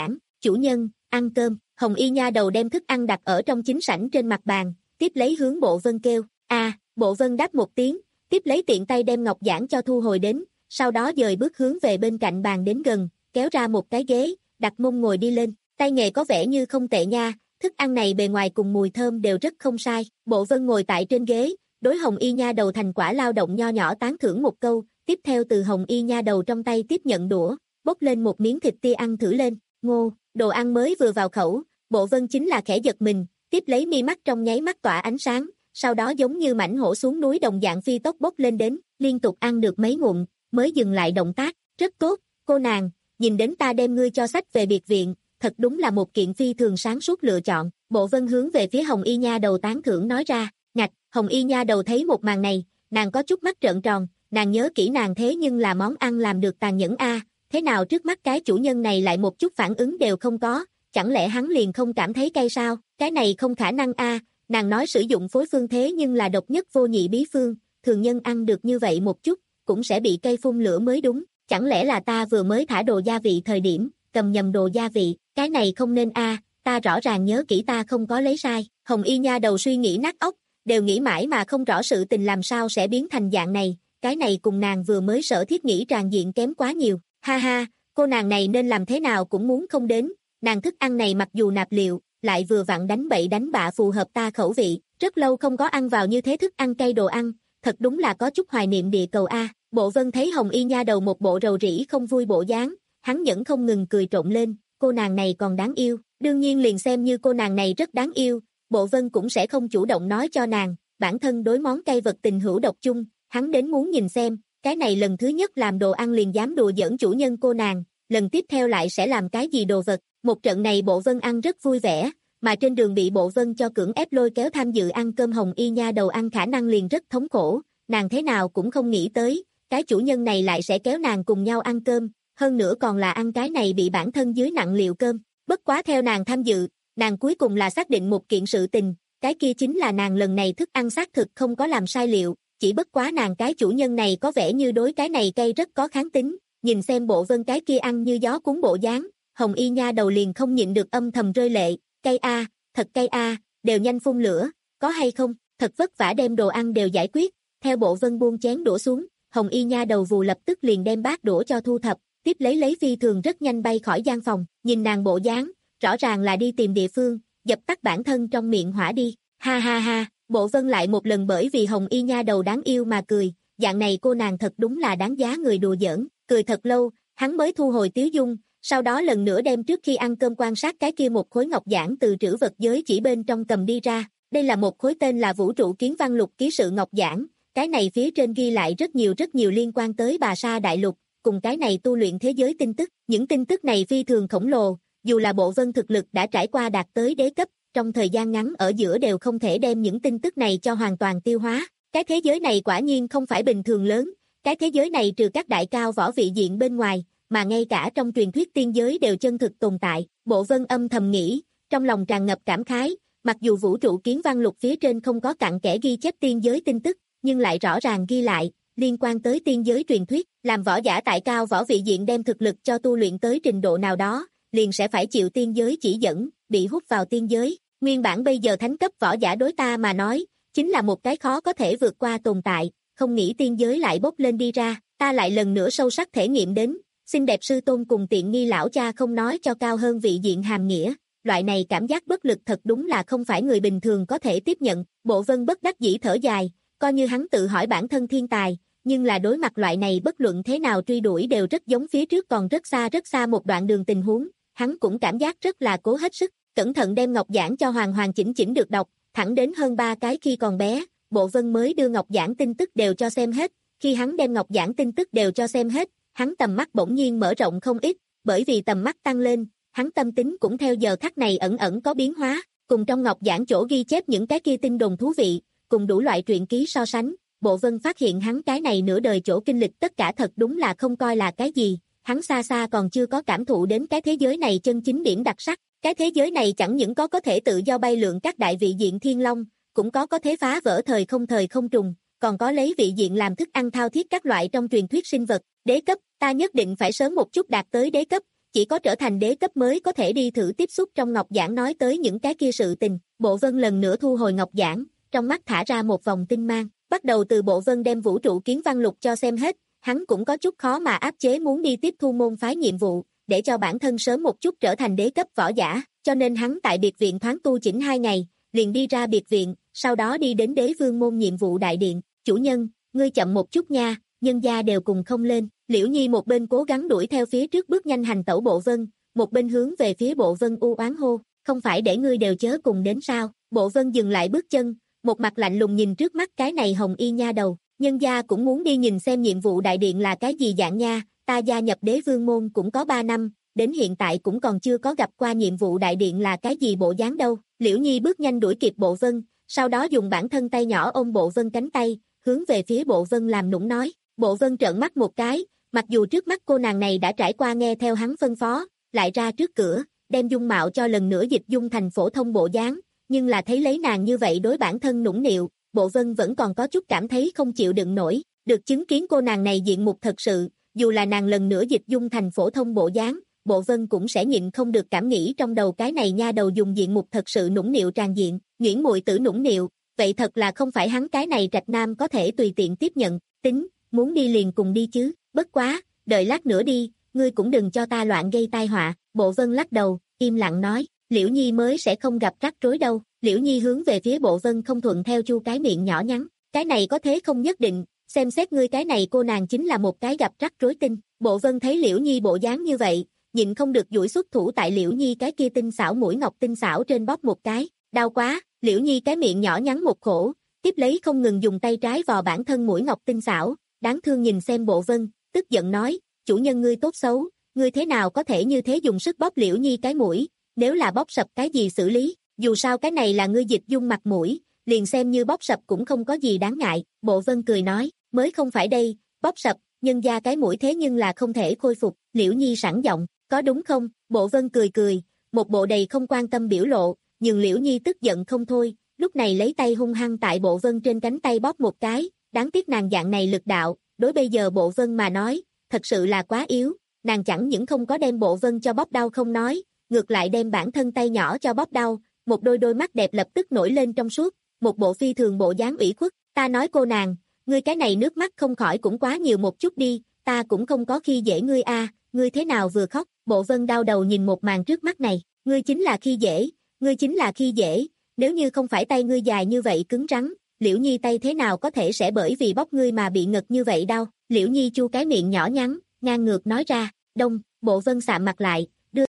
Speaker 2: chủ nhân, ăn cơm. Hồng y nha đầu đem thức ăn đặt ở trong chính sảnh trên mặt bàn, tiếp lấy hướng Bộ Vân kêu, a à, Bộ Vân đáp một tiếng, tiếp lấy tiện tay đem ngọc giản cho thu hồi đến, sau đó dời bước hướng về bên cạnh bàn đến gần, kéo ra một cái ghế, đặt mông ngồi đi lên, tay nghề có vẻ như không tệ nha, thức ăn này bề ngoài cùng mùi thơm đều rất không sai. Bộ Vân ngồi tại trên ghế, đối Hồng y nha đầu thành quả lao động nho nhỏ tán thưởng một câu, tiếp theo từ Hồng y nha đầu trong tay tiếp nhận đũa, bốc lên một miếng thịt tia ăn thử lên, ngô, đồ ăn mới vừa vào khẩu, Bộ Vân chính là khẽ giật mình, tiếp lấy mi mắt trong nháy mắt tỏa ánh sáng, sau đó giống như mãnh hổ xuống núi đồng dạng phi tốc bốc lên đến, liên tục ăn được mấy ngụm, mới dừng lại động tác, rất tốt, cô nàng, nhìn đến ta đem ngươi cho sách về biệt viện, thật đúng là một kiện phi thường sáng suốt lựa chọn. Bộ Vân hướng về phía Hồng y nha đầu tán thưởng nói ra, ngạch. Hồng y nha đầu thấy một màn này, nàng có chút mắt trợn tròn, nàng nhớ kỹ nàng thế nhưng là món ăn làm được tàn nhẫn a, thế nào trước mắt cái chủ nhân này lại một chút phản ứng đều không có, chẳng lẽ hắn liền không cảm thấy cay sao? Cái này không khả năng a, nàng nói sử dụng phối phương thế nhưng là độc nhất vô nhị bí phương, thường nhân ăn được như vậy một chút, cũng sẽ bị cay phun lửa mới đúng, chẳng lẽ là ta vừa mới thả đồ gia vị thời điểm, cầm nhầm đồ gia vị, cái này không nên a, ta rõ ràng nhớ kỹ ta không có lấy sai. Hồng y nha đầu suy nghĩ nát óc, đều nghĩ mãi mà không rõ sự tình làm sao sẽ biến thành dạng này, cái này cùng nàng vừa mới sở thiết nghĩ tràn diện kém quá nhiều, ha ha, cô nàng này nên làm thế nào cũng muốn không đến, nàng thức ăn này mặc dù nạp liệu, lại vừa vặn đánh bậy đánh bạ phù hợp ta khẩu vị, rất lâu không có ăn vào như thế thức ăn cay đồ ăn, thật đúng là có chút hoài niệm địa cầu a. Bộ Vân thấy Hồng y nha đầu một bộ rầu rĩ không vui bộ dáng, hắn nhẫn không ngừng cười trộn lên, cô nàng này còn đáng yêu, đương nhiên liền xem như cô nàng này rất đáng yêu, Bộ Vân cũng sẽ không chủ động nói cho nàng, bản thân đối món cay vật tình hữu độc chung, hắn đến muốn nhìn xem, cái này lần thứ nhất làm đồ ăn liền dám đùa giỡn chủ nhân cô nàng, lần tiếp theo lại sẽ làm cái gì đồ vật. Một trận này Bộ Vân ăn rất vui vẻ, mà trên đường bị Bộ Vân cho cưỡng ép lôi kéo tham dự ăn cơm Hồng y nha đầu ăn khả năng liền rất thống khổ, nàng thế nào cũng không nghĩ tới, cái chủ nhân này lại sẽ kéo nàng cùng nhau ăn cơm, hơn nữa còn là ăn cái này bị bản thân dưới nặng liệu cơm. Bất quá theo nàng tham dự, nàng cuối cùng là xác định một kiện sự tình, cái kia chính là nàng lần này thức ăn xác thực không có làm sai liệu, chỉ bất quá nàng cái chủ nhân này có vẻ như đối cái này cay rất có kháng tính, nhìn xem Bộ Vân cái kia ăn như gió cuốn bộ dáng, Hồng y nha đầu liền không nhịn được âm thầm rơi lệ, cay a, thật cay a, đều nhanh phun lửa, có hay không, thật vất vả đem đồ ăn đều giải quyết, theo Bộ Vân buông chén đũa xuống, Hồng y nha đầu vù lập tức liền đem bát đũa cho thu thập, tiếp lấy lấy phi thường rất nhanh bay khỏi gian phòng, nhìn nàng bộ dáng, rõ ràng là đi tìm địa phương, dập tắt bản thân trong miệng hỏa đi, ha ha ha, Bộ Vân lại một lần bởi vì Hồng y nha đầu đáng yêu mà cười, dạng này cô nàng thật đúng là đáng giá người đùa giỡn, cười thật lâu, hắn mới thu hồi tiếu dung, sau đó lần nữa đem trước khi ăn cơm quan sát cái kia một khối ngọc giản từ trữ vật giới chỉ bên trong cầm đi ra, đây là một khối tên là Vũ trụ kiến văn lục ký sự ngọc giản, cái này phía trên ghi lại rất nhiều rất nhiều liên quan tới Bà Sa Đại Lục, cùng cái này tu luyện thế giới tin tức, những tin tức này phi thường khổng lồ, dù là Bộ Vân thực lực đã trải qua đạt tới đế cấp, trong thời gian ngắn ở giữa đều không thể đem những tin tức này cho hoàn toàn tiêu hóa, cái thế giới này quả nhiên không phải bình thường lớn, cái thế giới này trừ các đại cao võ vị diện bên ngoài, mà ngay cả trong truyền thuyết tiên giới đều chân thực tồn tại, Bộ Vân âm thầm nghĩ, trong lòng tràn ngập cảm khái, mặc dù vũ trụ kiến văn lục phía trên không có cặn kẽ ghi chép tiên giới tin tức, nhưng lại rõ ràng ghi lại, liên quan tới tiên giới truyền thuyết, làm võ giả tại cao võ vị diện đem thực lực cho tu luyện tới trình độ nào đó, liền sẽ phải chịu tiên giới chỉ dẫn, bị hút vào tiên giới, nguyên bản bây giờ thánh cấp võ giả đối ta mà nói, chính là một cái khó có thể vượt qua tồn tại, không nghĩ tiên giới lại bốc lên đi ra, ta lại lần nữa sâu sắc thể nghiệm đến, xinh đẹp sư tôn cùng tiện nghi lão cha không nói cho cao hơn vị diện hàm nghĩa, loại này cảm giác bất lực thật đúng là không phải người bình thường có thể tiếp nhận, Bộ Vân bất đắc dĩ thở dài, coi như hắn tự hỏi bản thân thiên tài, nhưng là đối mặt loại này bất luận thế nào truy đuổi đều rất giống phía trước còn rất xa rất xa một đoạn đường tình huống, hắn cũng cảm giác rất là cố hết sức, cẩn thận đem ngọc giản cho hoàn hoàn chỉnh chỉnh được đọc, thẳng đến hơn ba cái khi còn bé, Bộ Vân mới đưa ngọc giản tin tức đều cho xem hết, khi hắn đem ngọc giản tin tức đều cho xem hết, hắn tầm mắt bỗng nhiên mở rộng không ít, bởi vì tầm mắt tăng lên, hắn tâm tính cũng theo giờ khắc này ẩn ẩn có biến hóa, cùng trong ngọc giản chỗ ghi chép những cái kia tin đồn thú vị, cùng đủ loại truyện ký so sánh, Bộ Vân phát hiện hắn cái này nửa đời chỗ kinh lịch tất cả thật đúng là không coi là cái gì, hắn xa xa còn chưa có cảm thụ đến cái thế giới này chân chính điểm đặc sắc, cái thế giới này chẳng những có có thể tự do bay lượn các đại vị diện thiên long, cũng có có thể phá vỡ thời không thời không trùng, còn có lấy vị diện làm thức ăn thao thiết các loại trong truyền thuyết sinh vật, đế cấp, ta nhất định phải sớm một chút đạt tới đế cấp, chỉ có trở thành đế cấp mới có thể đi thử tiếp xúc trong ngọc giản nói tới những cái kia sự tình. Bộ Vân lần nữa thu hồi ngọc giản, trong mắt thả ra một vòng tinh mang, bắt đầu từ Bộ Vân đem vũ trụ kiến văn lục cho xem hết, hắn cũng có chút khó mà áp chế muốn đi tiếp thu môn phái nhiệm vụ, để cho bản thân sớm một chút trở thành đế cấp võ giả, cho nên hắn tại biệt viện thoáng tu chỉnh hai ngày, liền đi ra biệt viện, sau đó đi đến đế vương môn nhiệm vụ đại điện. Chủ nhân, ngươi chậm một chút nha, nhân gia đều cùng không lên. Liễu Nhi một bên cố gắng đuổi theo phía trước bước nhanh hành tẩu Bộ Vân, một bên hướng về phía Bộ Vân u oán hô, không phải để ngươi đều chớ cùng đến sao? Bộ Vân dừng lại bước chân, một mặt lạnh lùng nhìn trước mắt cái này hồng y nha đầu, nhân gia cũng muốn đi nhìn xem nhiệm vụ đại điện là cái gì dạng nha, ta gia nhập đế vương môn cũng có ba năm, đến hiện tại cũng còn chưa có gặp qua nhiệm vụ đại điện là cái gì bộ dáng đâu. Liễu Nhi bước nhanh đuổi kịp Bộ Vân, sau đó dùng bản thân tay nhỏ ôm Bộ Vân cánh tay, hướng về phía Bộ Vân làm nũng nói. Bộ Vân trợn mắt một cái, mặc dù trước mắt cô nàng này đã trải qua nghe theo hắn phân phó, lại ra trước cửa, đem dung mạo cho lần nữa dịch dung thành phổ thông bộ dáng, nhưng là thấy lấy nàng như vậy đối bản thân nũng nịu, Bộ Vân vẫn còn có chút cảm thấy không chịu đựng nổi, được chứng kiến cô nàng này diện mục thật sự, dù là nàng lần nữa dịch dung thành phổ thông bộ dáng, Bộ Vân cũng sẽ nhịn không được cảm nghĩ trong đầu cái này nha đầu dùng diện mục thật sự nũng nịu tràn diện, Nguyễn muội tử nũng nịu, vậy thật là không phải hắn cái này trạch nam có thể tùy tiện tiếp nhận, tính, muốn đi liền cùng đi chứ, bất quá, đợi lát nữa đi, ngươi cũng đừng cho ta loạn gây tai họa. Bộ Vân lắc đầu, im lặng nói, Liễu Nhi mới sẽ không gặp rắc rối đâu. Liễu Nhi hướng về phía Bộ Vân không thuận theo chu cái miệng nhỏ nhắn, cái này có thế không nhất định, xem xét ngươi cái này cô nàng chính là một cái gặp rắc rối tinh. Bộ Vân thấy Liễu Nhi bộ dáng như vậy, nhịn không được duỗi xuất thủ tại Liễu Nhi cái kia tinh xảo mũi ngọc tinh xảo trên bóp một cái, đau quá. Liễu Nhi cái miệng nhỏ nhắn một khổ, tiếp lấy không ngừng dùng tay trái vò bản thân mũi ngọc tinh xảo, đáng thương nhìn xem Bộ Vân, tức giận nói, chủ nhân ngươi tốt xấu, ngươi thế nào có thể như thế dùng sức bóp Liễu Nhi cái mũi, nếu là bóp sập cái gì xử lý, dù sao cái này là ngươi dịch dung mặt mũi, liền xem như bóp sập cũng không có gì đáng ngại. Bộ Vân cười nói, mới không phải đây, bóp sập, nhân gia cái mũi thế nhưng là không thể khôi phục. Liễu Nhi sẵn giọng, có đúng không? Bộ Vân cười cười, một bộ đầy không quan tâm biểu lộ, nhưng Liễu Nhi tức giận không thôi, lúc này lấy tay hung hăng tại Bộ Vân trên cánh tay bóp một cái, đáng tiếc nàng dạng này lực đạo, đối bây giờ Bộ Vân mà nói, thật sự là quá yếu, nàng chẳng những không có đem Bộ Vân cho bóp đau không nói, ngược lại đem bản thân tay nhỏ cho bóp đau, một đôi đôi mắt đẹp lập tức nổi lên trong suốt, một bộ phi thường bộ dáng ủy khuất, ta nói cô nàng, ngươi cái này nước mắt không khỏi cũng quá nhiều một chút đi, ta cũng không có khi dễ ngươi a, ngươi thế nào vừa khóc. Bộ Vân đau đầu nhìn một màn trước mắt này, ngươi chính là khi dễ, ngươi chính là khi dễ, nếu như không phải tay ngươi dài như vậy cứng rắn, Liễu Nhi tay thế nào có thể sẽ bởi vì bóp ngươi mà bị ngật như vậy đâu. Liễu Nhi chu cái miệng nhỏ nhắn, ngang ngược nói ra, đông. Bộ Vân sạm mặt lại, đưa.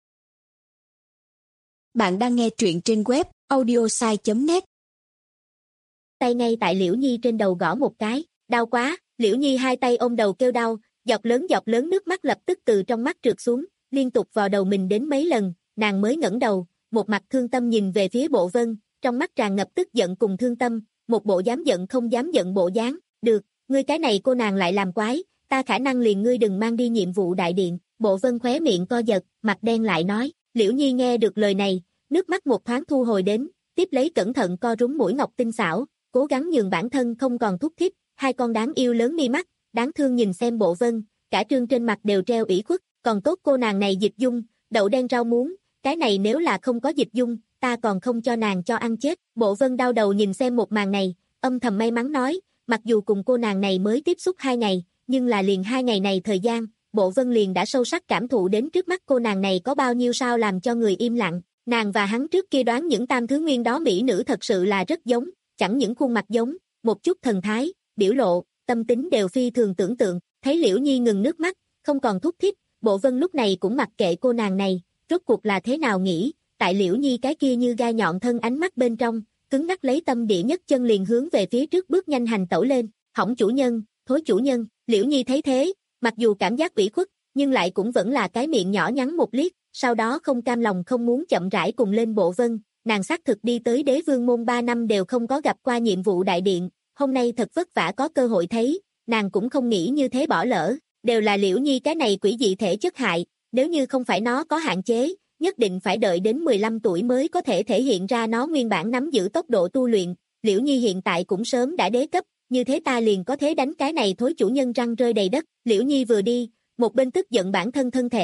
Speaker 3: Bạn đang nghe truyện trên web audiosai chấm net.
Speaker 2: Tay ngay tại Liễu Nhi trên đầu gõ một cái, đau quá. Liễu Nhi hai tay ôm đầu kêu đau, giọt lớn giọt lớn nước mắt lập tức từ trong mắt trượt xuống, liên tục vào đầu mình đến mấy lần, nàng mới ngẩng đầu, một mặt thương tâm nhìn về phía Bộ Vân, trong mắt tràn ngập tức giận cùng thương tâm, một bộ dám giận không dám giận bộ dáng. Được, ngươi cái này cô nàng lại làm quái, ta khả năng liền ngươi đừng mang đi nhiệm vụ đại điện. Bộ Vân khóe miệng co giật, mặt đen lại nói. Liễu Nhi nghe được lời này, nước mắt một thoáng thu hồi đến, tiếp lấy cẩn thận co rúm mũi ngọc tinh xảo, cố gắng nhường bản thân không còn thúc thích, hai con đáng yêu lớn mi mắt, đáng thương nhìn xem Bộ Vân, cả trương trên mặt đều treo ủy khuất, còn tốt cô nàng này dịch dung, đậu đen rau muống, cái này nếu là không có dịch dung, ta còn không cho nàng cho ăn chết. Bộ Vân đau đầu nhìn xem một màn này, âm thầm may mắn nói, mặc dù cùng cô nàng này mới tiếp xúc hai ngày, nhưng là liền hai ngày này thời gian, Bộ Vân liền đã sâu sắc cảm thụ đến trước mắt cô nàng này có bao nhiêu sao làm cho người im lặng. Nàng và hắn trước kia đoán những tam thứ nguyên đó mỹ nữ thật sự là rất giống, chẳng những khuôn mặt giống, một chút thần thái, biểu lộ, tâm tính đều phi thường tưởng tượng. Thấy Liễu Nhi ngừng nước mắt, không còn thúc thích, Bộ Vân lúc này cũng mặc kệ cô nàng này, rốt cuộc là thế nào nghĩ, tại Liễu Nhi cái kia như gai nhọn thân ánh mắt bên trong, cứng ngắc lấy tâm địa nhất chân liền hướng về phía trước bước nhanh hành tẩu lên. Hỏng chủ nhân, thối chủ nhân. Liễu Nhi thấy thế, mặc dù cảm giác ủy khuất, nhưng lại cũng vẫn là cái miệng nhỏ nhắn một liếc, sau đó không cam lòng không muốn chậm rãi cùng lên Bộ Vân. Nàng xác thực đi tới đế vương môn ba năm đều không có gặp qua nhiệm vụ đại điện, hôm nay thật vất vả có cơ hội thấy, nàng cũng không nghĩ như thế bỏ lỡ, đều là Liễu Nhi cái này quỷ dị thể chất hại, nếu như không phải nó có hạn chế, nhất định phải đợi đến mười lăm tuổi mới có thể thể hiện ra nó nguyên bản nắm giữ tốc độ tu luyện. Liễu Nhi hiện tại cũng sớm đã đế cấp, như thế ta liền có thế đánh cái này thối chủ nhân răng rơi đầy đất. Liễu Nhi vừa đi, một bên tức giận bản thân thân thể,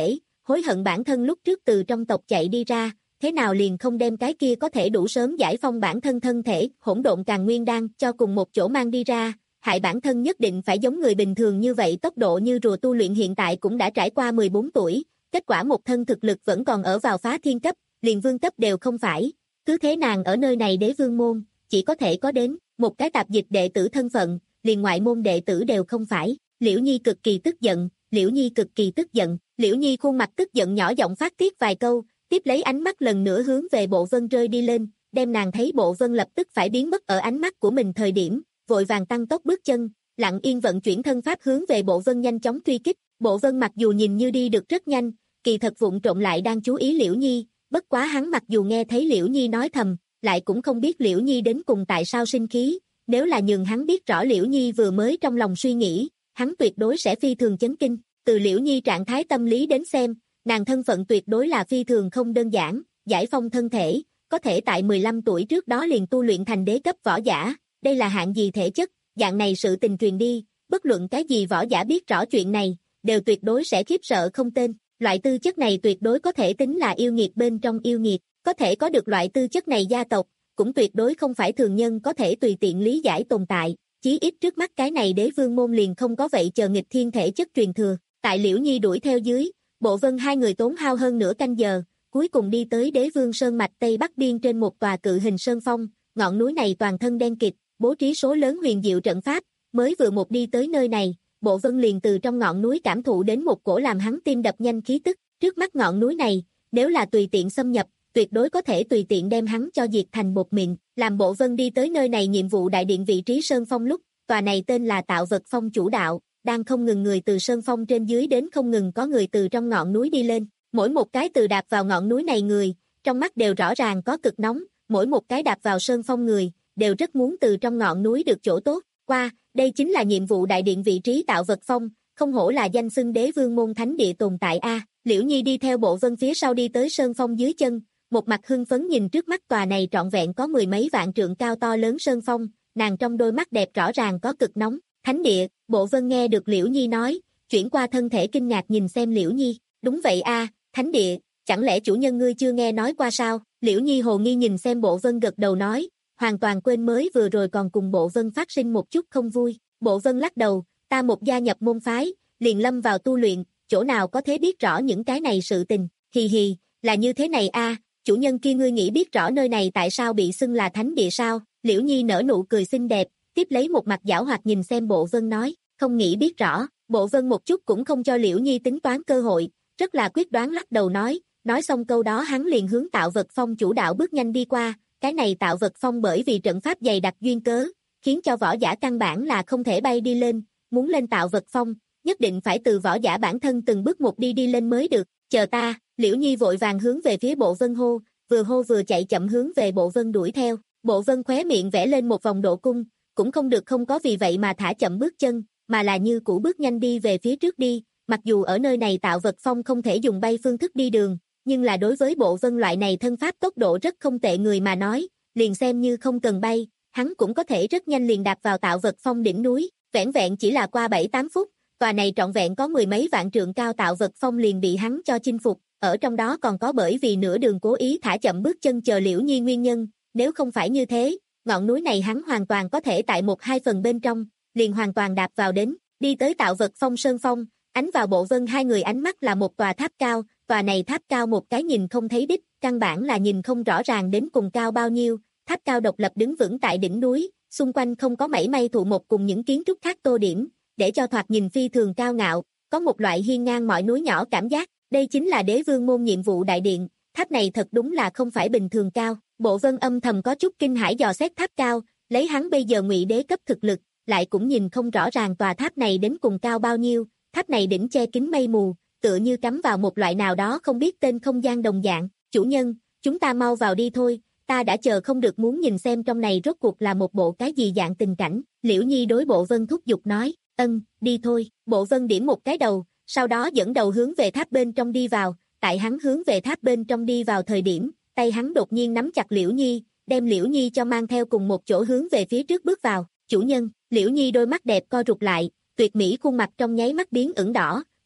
Speaker 2: hối hận bản thân lúc trước từ trong tộc chạy đi ra, thế nào liền không đem cái kia có thể đủ sớm giải phong bản thân thân thể, hỗn độn càn nguyên đan cho cùng một chỗ mang đi ra, hại bản thân nhất định phải giống người bình thường như vậy tốc độ như rùa tu luyện hiện tại cũng đã trải qua mười bốn tuổi, kết quả một thân thực lực vẫn còn ở vào phá thiên cấp, liền vương cấp đều không phải, cứ thế nàng ở nơi này đế vương môn, chỉ có thể có đến một cái tạp dịch đệ tử thân phận, liền ngoại môn đệ tử đều không phải. Liễu Nhi cực kỳ tức giận, Liễu Nhi cực kỳ tức giận, Liễu Nhi khuôn mặt tức giận nhỏ giọng phát tiết vài câu, tiếp lấy ánh mắt lần nữa hướng về Bộ Vân rơi đi lên, đem nàng thấy Bộ Vân lập tức phải biến mất ở ánh mắt của mình thời điểm, vội vàng tăng tốc bước chân, lặng yên vận chuyển thân pháp hướng về Bộ Vân nhanh chóng truy kích. Bộ Vân mặc dù nhìn như đi được rất nhanh, kỳ thật vụng trộm lại đang chú ý Liễu Nhi, bất quá hắn mặc dù nghe thấy Liễu Nhi nói thầm, lại cũng không biết Liễu Nhi đến cùng tại sao sinh khí, nếu là nhường hắn biết rõ Liễu Nhi vừa mới trong lòng suy nghĩ, hắn tuyệt đối sẽ phi thường chấn kinh. Từ Liễu Nhi trạng thái tâm lý đến xem, nàng thân phận tuyệt đối là phi thường không đơn giản, giải phong thân thể, có thể tại mười lăm tuổi trước đó liền tu luyện thành đế cấp võ giả, đây là hạng gì thể chất, dạng này sự tình truyền đi, bất luận cái gì võ giả biết rõ chuyện này, đều tuyệt đối sẽ khiếp sợ không tên, loại tư chất này tuyệt đối có thể tính là yêu nghiệt bên trong yêu nghiệt, có thể có được loại tư chất này gia tộc, cũng tuyệt đối không phải thường nhân có thể tùy tiện lý giải tồn tại, chí ít trước mắt cái này đế vương môn liền không có vậy chờ nghịch thiên thể chất truyền thừa. Tại Liễu Nhi đuổi theo dưới, Bộ Vân hai người tốn hao hơn nửa canh giờ, cuối cùng đi tới đế vương sơn mạch Tây Bắc Biên trên một tòa cự hình sơn phong, ngọn núi này toàn thân đen kịt, bố trí số lớn huyền diệu trận pháp, mới vừa một đi tới nơi này, Bộ Vân liền từ trong ngọn núi cảm thụ đến một cổ làm hắn tim đập nhanh khí tức, trước mắt ngọn núi này, nếu là tùy tiện xâm nhập, tuyệt đối có thể tùy tiện đem hắn cho diệt thành bột mịn. Làm Bộ Vân đi tới nơi này nhiệm vụ đại điện vị trí sơn phong lúc, tòa này tên là Tạo Vật Phong chủ đạo, đang không ngừng người từ sơn phong trên dưới đến không ngừng có người từ trong ngọn núi đi lên, mỗi một cái từ đạp vào ngọn núi này người, trong mắt đều rõ ràng có cực nóng, mỗi một cái đạp vào sơn phong người, đều rất muốn từ trong ngọn núi được chỗ tốt. Qua, đây chính là nhiệm vụ đại điện vị trí Tạo Vật Phong, không hổ là danh xưng đế vương môn thánh địa tồn tại a. Liễu Nhi đi theo Bộ Vân phía sau đi tới sơn phong dưới chân, một mặt hưng phấn nhìn trước mắt tòa này trọn vẹn có mười mấy vạn trượng cao to lớn sơn phong, nàng trong đôi mắt đẹp rõ ràng có cực nóng. Thánh địa. Bộ Vân nghe được Liễu Nhi nói, chuyển qua thân thể kinh ngạc nhìn xem Liễu Nhi, đúng vậy a, thánh địa, chẳng lẽ chủ nhân ngươi chưa nghe nói qua sao? Liễu Nhi hồ nghi nhìn xem Bộ Vân gật đầu nói, hoàn toàn quên mới vừa rồi còn cùng Bộ Vân phát sinh một chút không vui. Bộ Vân lắc đầu, ta một gia nhập môn phái, liền lâm vào tu luyện, chỗ nào có thể biết rõ những cái này sự tình, hì hì, là như thế này a, chủ nhân kia ngươi nghĩ biết rõ nơi này tại sao bị xưng là thánh địa sao? Liễu Nhi nở nụ cười xinh đẹp, tiếp lấy một mặt giảo hoạt nhìn xem Bộ Vân nói, không nghĩ biết rõ. Bộ Vân một chút cũng không cho Liễu Nhi tính toán cơ hội, rất là quyết đoán lắc đầu nói, nói xong câu đó hắn liền hướng Tạo Vật Phong chủ đạo bước nhanh đi qua, cái này Tạo Vật Phong bởi vì trận pháp dày đặc duyên cớ, khiến cho võ giả căn bản là không thể bay đi lên, muốn lên Tạo Vật Phong, nhất định phải từ võ giả bản thân từng bước một đi đi lên mới được, chờ ta. Liễu Nhi vội vàng hướng về phía Bộ Vân hô, vừa hô vừa chạy chậm hướng về Bộ Vân đuổi theo. Bộ Vân khóe miệng vẽ lên một vòng độ cung, cũng không được không có vì vậy mà thả chậm bước chân, mà là như cũ bước nhanh đi về phía trước đi, mặc dù ở nơi này Tạo Vật Phong không thể dùng bay phương thức đi đường, nhưng là đối với Bộ Vân loại này thân pháp tốc độ rất không tệ người mà nói, liền xem như không cần bay, hắn cũng có thể rất nhanh liền đạp vào Tạo Vật Phong đỉnh núi, vẻn vẹn chỉ là qua bảy tám phút, tòa này trọn vẹn có mười mấy vạn trượng cao Tạo Vật Phong liền bị hắn cho chinh phục, ở trong đó còn có bởi vì nửa đường cố ý thả chậm bước chân chờ Liễu Nhi nguyên nhân, nếu không phải như thế, ngọn núi này hắn hoàn toàn có thể tại một hai phần bên trong, liền hoàn toàn đạp vào đến, đi tới Tạo Vật Phong sơn phong, ánh vào Bộ Vân hai người ánh mắt là một tòa tháp cao, tòa này tháp cao một cái nhìn không thấy đích, căn bản là nhìn không rõ ràng đến cùng cao bao nhiêu, tháp cao độc lập đứng vững tại đỉnh núi, xung quanh không có mảy may thụ một cùng những kiến trúc khác tô điểm, để cho thoạt nhìn phi thường cao ngạo, có một loại hiên ngang mọi núi nhỏ cảm giác, đây chính là đế vương môn nhiệm vụ đại điện, tháp này thật đúng là không phải bình thường cao. Bộ Vân âm thầm có chút kinh hãi dò xét tháp cao, lấy hắn bây giờ ngụy đế cấp thực lực, lại cũng nhìn không rõ ràng tòa tháp này đến cùng cao bao nhiêu, tháp này đỉnh che kín mây mù, tựa như cắm vào một loại nào đó không biết tên không gian đồng dạng. Chủ nhân, chúng ta mau vào đi thôi, ta đã chờ không được muốn nhìn xem trong này rốt cuộc là một bộ cái gì dạng tình cảnh. Liễu Nhi đối Bộ Vân thúc giục nói, ân, đi thôi. Bộ Vân điểm một cái đầu, sau đó dẫn đầu hướng về tháp bên trong đi vào, tại hắn hướng về tháp bên trong đi vào thời điểm, tay hắn đột nhiên nắm chặt Liễu Nhi, đem Liễu Nhi cho mang theo cùng một chỗ hướng về phía trước bước vào. Chủ nhân, Liễu Nhi đôi mắt đẹp co rụt lại, tuyệt mỹ khuôn mặt trong nháy mắt biến ửng đỏ,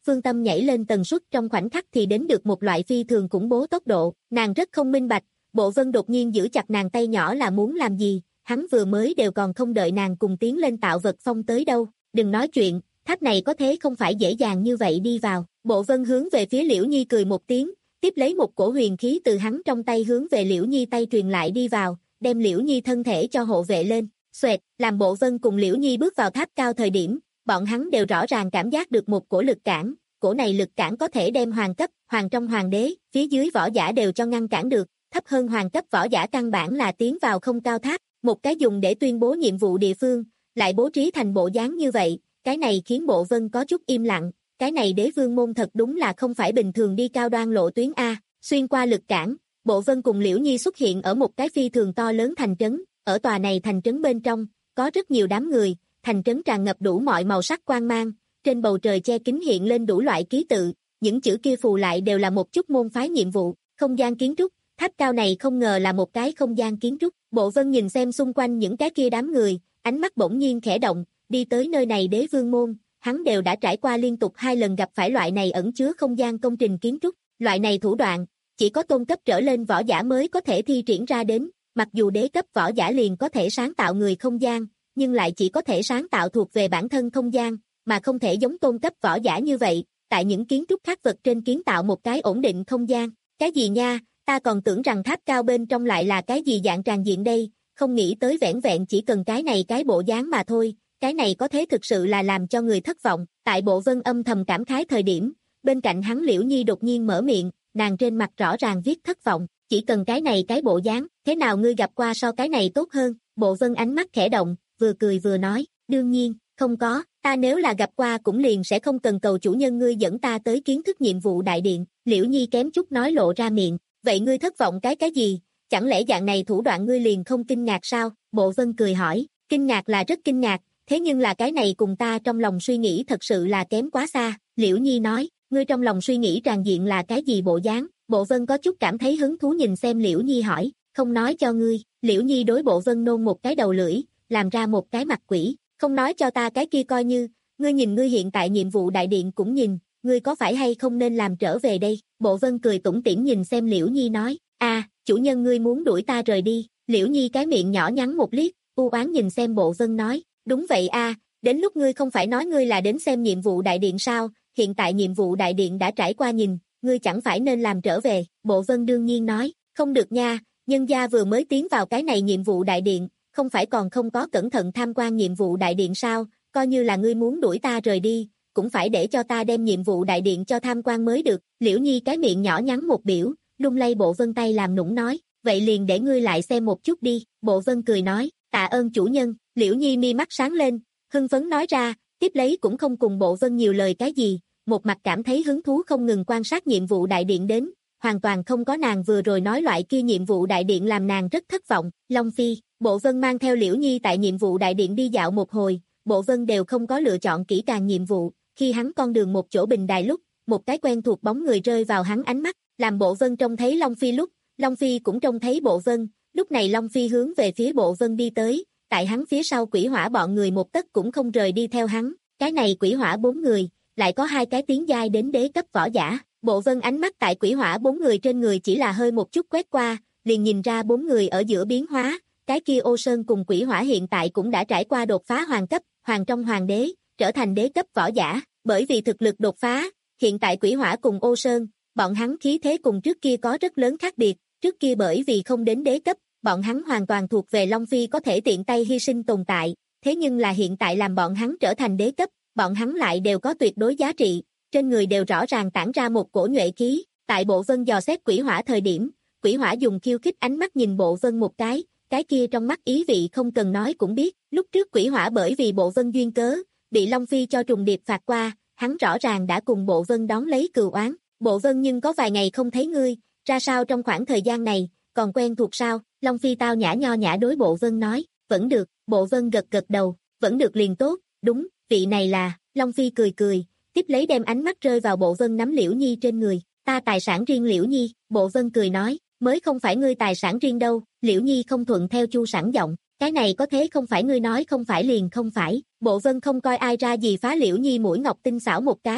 Speaker 2: phương tâm nhảy lên tần suất trong khoảnh khắc thì đến được một loại phi thường khủng bố tốc độ, nàng rất không minh bạch, Bộ Vân đột nhiên giữ chặt nàng tay nhỏ là muốn làm gì, hắn vừa mới đều còn không đợi nàng cùng tiến lên tạo vật phong tới đâu, đừng nói chuyện, tháp này có thế không phải dễ dàng như vậy đi vào, Bộ Vân hướng về phía Liễu Nhi cười một tiếng, tiếp lấy một cổ huyền khí từ hắn trong tay hướng về Liễu Nhi tay truyền lại đi vào, đem Liễu Nhi thân thể cho hộ vệ lên, xoẹt, làm Bộ Vân cùng Liễu Nhi bước vào tháp cao thời điểm, bọn hắn đều rõ ràng cảm giác được một cổ lực cản, cổ này lực cản có thể đem hoàng cấp, hoàng trong hoàng đế, phía dưới võ giả đều cho ngăn cản được, thấp hơn hoàng cấp võ giả căn bản là tiến vào không cao tháp, một cái dùng để tuyên bố nhiệm vụ địa phương, lại bố trí thành bộ dáng như vậy, cái này khiến Bộ Vân có chút im lặng, cái này đế vương môn thật đúng là không phải bình thường đi cao đoan lộ tuyến A, xuyên qua lực cản, Bộ Vân cùng Liễu Nhi xuất hiện ở một cái phi thường to lớn thành trấn, ở tòa này thành trấn bên trong, có rất nhiều đám người, thành trấn tràn ngập đủ mọi màu sắc quang mang, trên bầu trời che kín hiện lên đủ loại ký tự, những chữ kia phù lại đều là một chút môn phái nhiệm vụ, không gian kiến trúc, tháp cao này không ngờ là một cái không gian kiến trúc, Bộ Vân nhìn xem xung quanh những cái kia đám người, ánh mắt bỗng nhiên khẽ động, đi tới nơi này đế vương môn, hắn đều đã trải qua liên tục hai lần gặp phải loại này ẩn chứa không gian công trình kiến trúc, loại này thủ đoạn, chỉ có tôn cấp trở lên võ giả mới có thể thi triển ra đến, mặc dù đế cấp võ giả liền có thể sáng tạo người không gian, nhưng lại chỉ có thể sáng tạo thuộc về bản thân không gian, mà không thể giống tôn cấp võ giả như vậy, tại những kiến trúc khác vật trên kiến tạo một cái ổn định không gian. Cái gì nha, ta còn tưởng rằng tháp cao bên trong lại là cái gì dạng tràn diện đây, không nghĩ tới vẻn vẹn chỉ cần cái này cái bộ dáng mà thôi, cái này có thế thực sự là làm cho người thất vọng. Tại Bộ Vân âm thầm cảm khái thời điểm, bên cạnh hắn Liễu Nhi đột nhiên mở miệng, nàng trên mặt rõ ràng viết thất vọng, chỉ cần cái này cái bộ dáng, thế nào ngươi gặp qua so cái này tốt hơn, Bộ Vân ánh mắt khẽ động, vừa cười vừa nói, đương nhiên, không có, ta nếu là gặp qua cũng liền sẽ không cần cầu chủ nhân ngươi dẫn ta tới kiến thức nhiệm vụ đại điện, Liễu Nhi kém chút nói lộ ra miệng, vậy ngươi thất vọng cái cái gì, chẳng lẽ dạng này thủ đoạn ngươi liền không kinh ngạc sao, Bộ Vân cười hỏi, kinh ngạc là rất kinh ngạc, thế nhưng là cái này cùng ta trong lòng suy nghĩ thật sự là kém quá xa, Liễu Nhi nói, ngươi trong lòng suy nghĩ tràn diện là cái gì bộ dáng, Bộ Vân có chút cảm thấy hứng thú nhìn xem Liễu Nhi hỏi, không nói cho ngươi, Liễu Nhi đối Bộ Vân nôn một cái đầu lưỡi, làm ra một cái mặt quỷ, không nói cho ta cái kia coi như, ngươi nhìn ngươi hiện tại nhiệm vụ đại điện cũng nhìn, ngươi có phải hay không nên làm trở về đây, Bộ Vân cười tủm tỉm nhìn xem Liễu Nhi nói, a, chủ nhân ngươi muốn đuổi ta rời đi, Liễu Nhi cái miệng nhỏ nhắn một liếc, u oán nhìn xem Bộ Vân nói, đúng vậy a, đến lúc ngươi không phải nói ngươi là đến xem nhiệm vụ đại điện sao, hiện tại nhiệm vụ đại điện đã trải qua nhìn, ngươi chẳng phải nên làm trở về, Bộ Vân đương nhiên nói, không được nha, nhân gia vừa mới tiến vào cái này nhiệm vụ đại điện, không phải còn không có cẩn thận tham quan nhiệm vụ đại điện sao, coi như là ngươi muốn đuổi ta rời đi, cũng phải để cho ta đem nhiệm vụ đại điện cho tham quan mới được, Liễu Nhi cái miệng nhỏ nhắn một biểu, lung lay Bộ Vân tay làm nũng nói, vậy liền để ngươi lại xem một chút đi, Bộ Vân cười nói, tạ ơn chủ nhân, Liễu Nhi mi mắt sáng lên, hưng phấn nói ra, tiếp lấy cũng không cùng Bộ Vân nhiều lời cái gì, một mặt cảm thấy hứng thú không ngừng quan sát nhiệm vụ đại điện đến, hoàn toàn không có nàng vừa rồi nói loại kia nhiệm vụ đại điện làm nàng rất thất vọng, Long Phi, Bộ Vân mang theo Liễu Nhi tại nhiệm vụ đại điện đi dạo một hồi, Bộ Vân đều không có lựa chọn kỹ càng nhiệm vụ, khi hắn con đường một chỗ bình đài lúc, một cái quen thuộc bóng người rơi vào hắn ánh mắt, làm Bộ Vân trông thấy Long Phi lúc, Long Phi cũng trông thấy Bộ Vân, lúc này Long Phi hướng về phía Bộ Vân đi tới, tại hắn phía sau quỷ hỏa bọn người một tấc cũng không rời đi theo hắn, cái này quỷ hỏa bốn người, lại có hai cái tiến giai đến đế cấp võ giả, Bộ Vân ánh mắt tại quỷ hỏa bốn người trên người chỉ là hơi một chút quét qua, liền nhìn ra bốn người ở giữa biến hóa, cái kia Ô Sơn cùng quỷ hỏa hiện tại cũng đã trải qua đột phá hoàng cấp, hoàng trong hoàng đế, trở thành đế cấp võ giả, bởi vì thực lực đột phá, hiện tại quỷ hỏa cùng Ô Sơn, bọn hắn khí thế cùng trước kia có rất lớn khác biệt, trước kia bởi vì không đến đế cấp, bọn hắn hoàn toàn thuộc về Long Phi có thể tiện tay hy sinh tồn tại, thế nhưng là hiện tại làm bọn hắn trở thành đế cấp, bọn hắn lại đều có tuyệt đối giá trị, trên người đều rõ ràng tản ra một cổ nhuệ khí, tại Bộ Vân dò xét quỷ hỏa thời điểm, quỷ hỏa dùng khiêu khích ánh mắt nhìn Bộ Vân một cái, cái kia trong mắt ý vị không cần nói cũng biết, lúc trước quỷ hỏa bởi vì Bộ Vân duyên cớ, bị Long Phi cho trùng điệp phạt qua, hắn rõ ràng đã cùng Bộ Vân đón lấy cừu oán, Bộ Vân nhưng có vài ngày không thấy ngươi, ra sao trong khoảng thời gian này, còn quen thuộc sao, Long Phi tao nhã nho nhã đối Bộ Vân nói, vẫn được, Bộ Vân gật gật đầu, vẫn được liền tốt, đúng, vị này là, Long Phi cười cười, tiếp lấy đem ánh mắt rơi vào Bộ Vân nắm Liễu Nhi trên người, ta tài sản riêng Liễu Nhi, Bộ Vân cười nói, mới không phải ngươi tài sản riêng đâu, Liễu Nhi không thuận theo chu sẵn giọng, cái này có thế không phải ngươi nói không phải liền không phải, Bộ Vân không coi ai ra gì phá Liễu Nhi mũi ngọc tinh xảo một cái,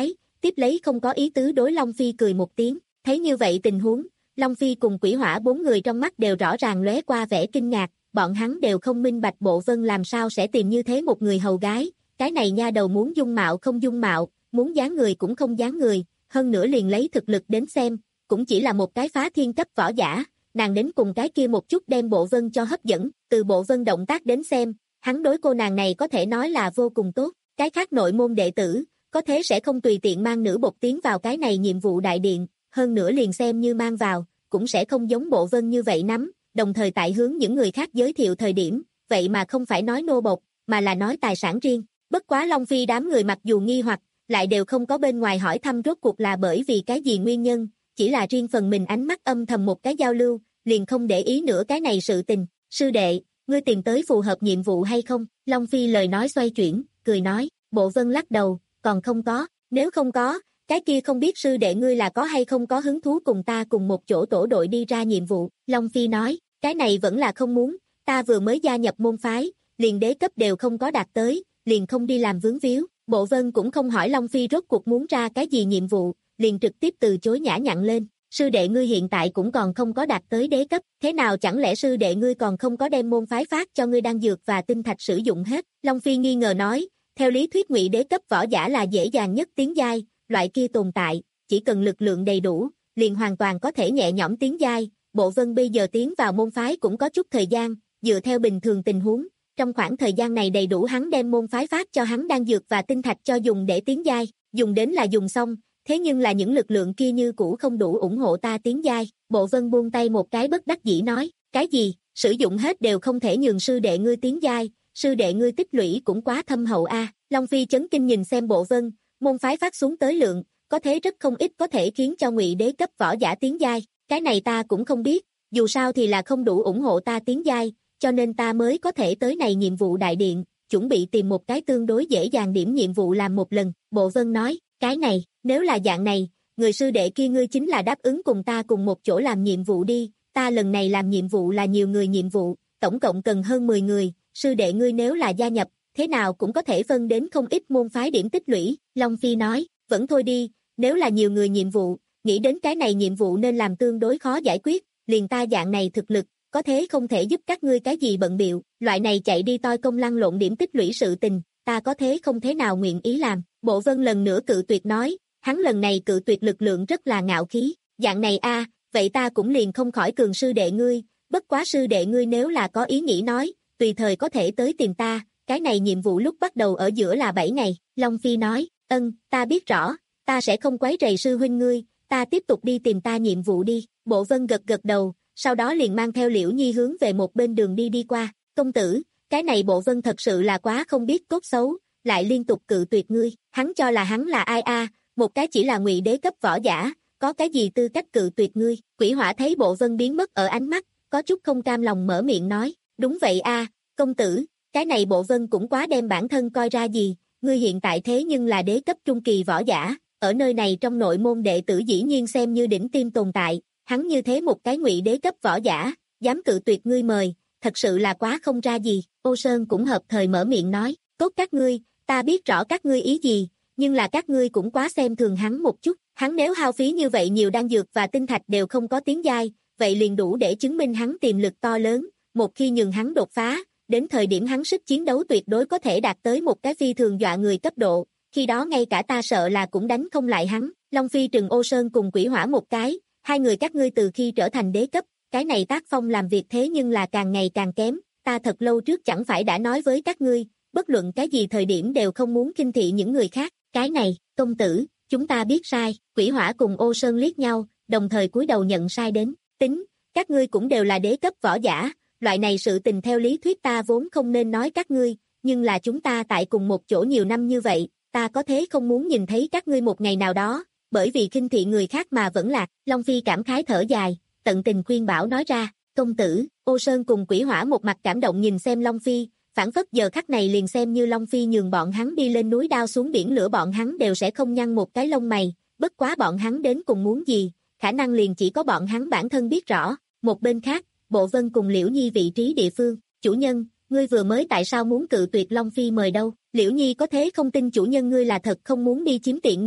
Speaker 2: tiếp lấy không có ý tứ đối Long Phi cười một tiếng, thấy như vậy tình huống, Long Phi cùng Quỷ Hỏa bốn người trong mắt đều rõ ràng lóe qua vẻ kinh ngạc, bọn hắn đều không minh bạch Bộ Vân làm sao sẽ tìm như thế một người hầu gái, cái này nha đầu muốn dung mạo không dung mạo, muốn dáng người cũng không dáng người, hơn nữa liền lấy thực lực đến xem, cũng chỉ là một cái phá thiên cấp võ giả, nàng đến cùng cái kia một chút đem Bộ Vân cho hấp dẫn, từ Bộ Vân động tác đến xem, hắn đối cô nàng này có thể nói là vô cùng tốt, cái khác nội môn đệ tử, có thế sẽ không tùy tiện mang nữ bột tiến vào cái này nhiệm vụ đại điện, hơn nữa liền xem như mang vào, cũng sẽ không giống Bộ Vân như vậy nắm, đồng thời tại hướng những người khác giới thiệu thời điểm, vậy mà không phải nói nô bộc, mà là nói tài sản riêng. Bất quá Long Phi đám người mặc dù nghi hoặc, lại đều không có bên ngoài hỏi thăm rốt cuộc là bởi vì cái gì nguyên nhân, chỉ là riêng phần mình ánh mắt âm thầm một cái giao lưu, liền không để ý nữa cái này sự tình. Sư đệ, ngươi tìm tới phù hợp nhiệm vụ hay không? Long Phi lời nói xoay chuyển, cười nói, Bộ Vân lắc đầu, còn không có, nếu không có, cái kia không biết sư đệ ngươi là có hay không có hứng thú cùng ta cùng một chỗ tổ đội đi ra nhiệm vụ. Long Phi nói, cái này vẫn là không muốn, ta vừa mới gia nhập môn phái, liền đế cấp đều không có đạt tới, liền không đi làm vướng víu. Bộ Vân cũng không hỏi Long Phi rốt cuộc muốn ra cái gì nhiệm vụ, liền trực tiếp từ chối nhã nhặn lên. Sư đệ ngươi hiện tại cũng còn không có đạt tới đế cấp, thế nào chẳng lẽ sư đệ ngươi còn không có đem môn phái phát cho ngươi đan dược và tinh thạch sử dụng hết? Long Phi nghi ngờ nói, theo lý thuyết ngụy đế cấp võ giả là dễ dàng nhất tiến giai, loại kia tồn tại, chỉ cần lực lượng đầy đủ, liền hoàn toàn có thể nhẹ nhõm tiến giai. Bộ Vân bây giờ tiến vào môn phái cũng có chút thời gian, dựa theo bình thường tình huống, trong khoảng thời gian này đầy đủ hắn đem môn phái phát cho hắn đan dược và tinh thạch cho dùng để tiến giai, dùng đến là dùng xong, thế nhưng là những lực lượng kia như cũ không đủ ủng hộ ta tiến giai. Bộ Vân buông tay một cái bất đắc dĩ nói, cái gì, sử dụng hết đều không thể nhường sư đệ ngươi tiến giai, sư đệ ngươi tích lũy cũng quá thâm hậu a. Long Phi chấn kinh nhìn xem Bộ Vân, môn phái phát xuống tới lượng, có thế rất không ít có thể khiến cho ngụy đế cấp võ giả tiến giai, cái này ta cũng không biết, dù sao thì là không đủ ủng hộ ta tiến giai, cho nên ta mới có thể tới này nhiệm vụ đại điện, chuẩn bị tìm một cái tương đối dễ dàng điểm nhiệm vụ làm một lần. Bộ Vân nói, cái này, nếu là dạng này, người sư đệ kia ngươi chính là đáp ứng cùng ta cùng một chỗ làm nhiệm vụ đi, ta lần này làm nhiệm vụ là nhiều người nhiệm vụ, tổng cộng cần hơn mười người, sư đệ ngươi nếu là gia nhập, thế nào cũng có thể phân đến không ít môn phái điểm tích lũy. Long Phi nói, vẫn thôi đi, nếu là nhiều người nhiệm vụ, nghĩ đến cái này nhiệm vụ nên làm tương đối khó giải quyết, liền ta dạng này thực lực, có thế không thể giúp các ngươi cái gì bận biệu, loại này chạy đi toi công lăn lộn điểm tích lũy sự tình, ta có thế không thế nào nguyện ý làm. Bộ Vân lần nữa cự tuyệt nói, hắn lần này cự tuyệt lực lượng rất là ngạo khí, dạng này a, vậy ta cũng liền không khỏi cường sư đệ ngươi, bất quá sư đệ ngươi nếu là có ý nghĩ nói, tùy thời có thể tới tìm ta, cái này nhiệm vụ lúc bắt đầu ở giữa là bảy ngày. Long Phi nói, ân, ta biết rõ, ta sẽ không quấy rầy sư huynh ngươi, ta tiếp tục đi tìm ta nhiệm vụ đi. Bộ Vân gật gật đầu, sau đó liền mang theo Liễu Nhi hướng về một bên đường đi đi qua. Công tử, cái này Bộ Vân thật sự là quá không biết tốt xấu, lại liên tục cự tuyệt ngươi, hắn cho là hắn là ai a, một cái chỉ là ngụy đế cấp võ giả, có cái gì tư cách cự tuyệt ngươi? Quỷ Hỏa thấy Bộ Vân biến mất ở ánh mắt, có chút không cam lòng mở miệng nói, đúng vậy a, công tử, cái này Bộ Vân cũng quá đem bản thân coi ra gì, ngươi hiện tại thế nhưng là đế cấp trung kỳ võ giả, ở nơi này trong nội môn đệ tử dĩ nhiên xem như đỉnh tiêm tồn tại, hắn như thế một cái ngụy đế cấp võ giả, dám cự tuyệt ngươi mời, thật sự là quá không ra gì. Ô Sơn cũng hợp thời mở miệng nói, tốt các ngươi, ta biết rõ các ngươi ý gì, nhưng là các ngươi cũng quá xem thường hắn một chút, hắn nếu hao phí như vậy nhiều đan dược và tinh thạch đều không có tiến giai, vậy liền đủ để chứng minh hắn tiềm lực to lớn, một khi nhường hắn đột phá, đến thời điểm hắn sức chiến đấu tuyệt đối có thể đạt tới một cái phi thường dọa người cấp độ, khi đó ngay cả ta sợ là cũng đánh không lại hắn. Long Phi trừng Ô Sơn cùng Quỷ Hỏa một cái, hai người các ngươi từ khi trở thành đế cấp, cái này tác phong làm việc thế nhưng là càng ngày càng kém, ta thật lâu trước chẳng phải đã nói với các ngươi, bất luận cái gì thời điểm đều không muốn khinh thị những người khác, cái này, công tử, chúng ta biết sai. Quỷ Hỏa cùng Ô Sơn liếc nhau, đồng thời cúi đầu nhận sai đến, tính, các ngươi cũng đều là đế cấp võ giả, loại này sự tình theo lý thuyết ta vốn không nên nói các ngươi, nhưng là chúng ta tại cùng một chỗ nhiều năm như vậy, ta có thế không muốn nhìn thấy các ngươi một ngày nào đó, bởi vì khinh thị người khác mà vẫn lạc. Long Phi cảm khái thở dài, tận tình khuyên bảo nói ra, công tử. Ô Sơn cùng Quỷ Hỏa một mặt cảm động nhìn xem Long Phi, phản phất giờ khắc này liền xem như Long Phi nhường bọn hắn đi lên núi đao xuống biển lửa bọn hắn đều sẽ không nhăn một cái lông mày, bất quá bọn hắn đến cùng muốn gì, khả năng liền chỉ có bọn hắn bản thân biết rõ. Một bên khác, Bộ Vân cùng Liễu Nhi vị trí địa phương, chủ nhân, ngươi vừa mới tại sao muốn cự tuyệt Long Phi mời đâu? Liễu Nhi có thế không tin chủ nhân ngươi là thật không muốn đi chiếm tiện nghi,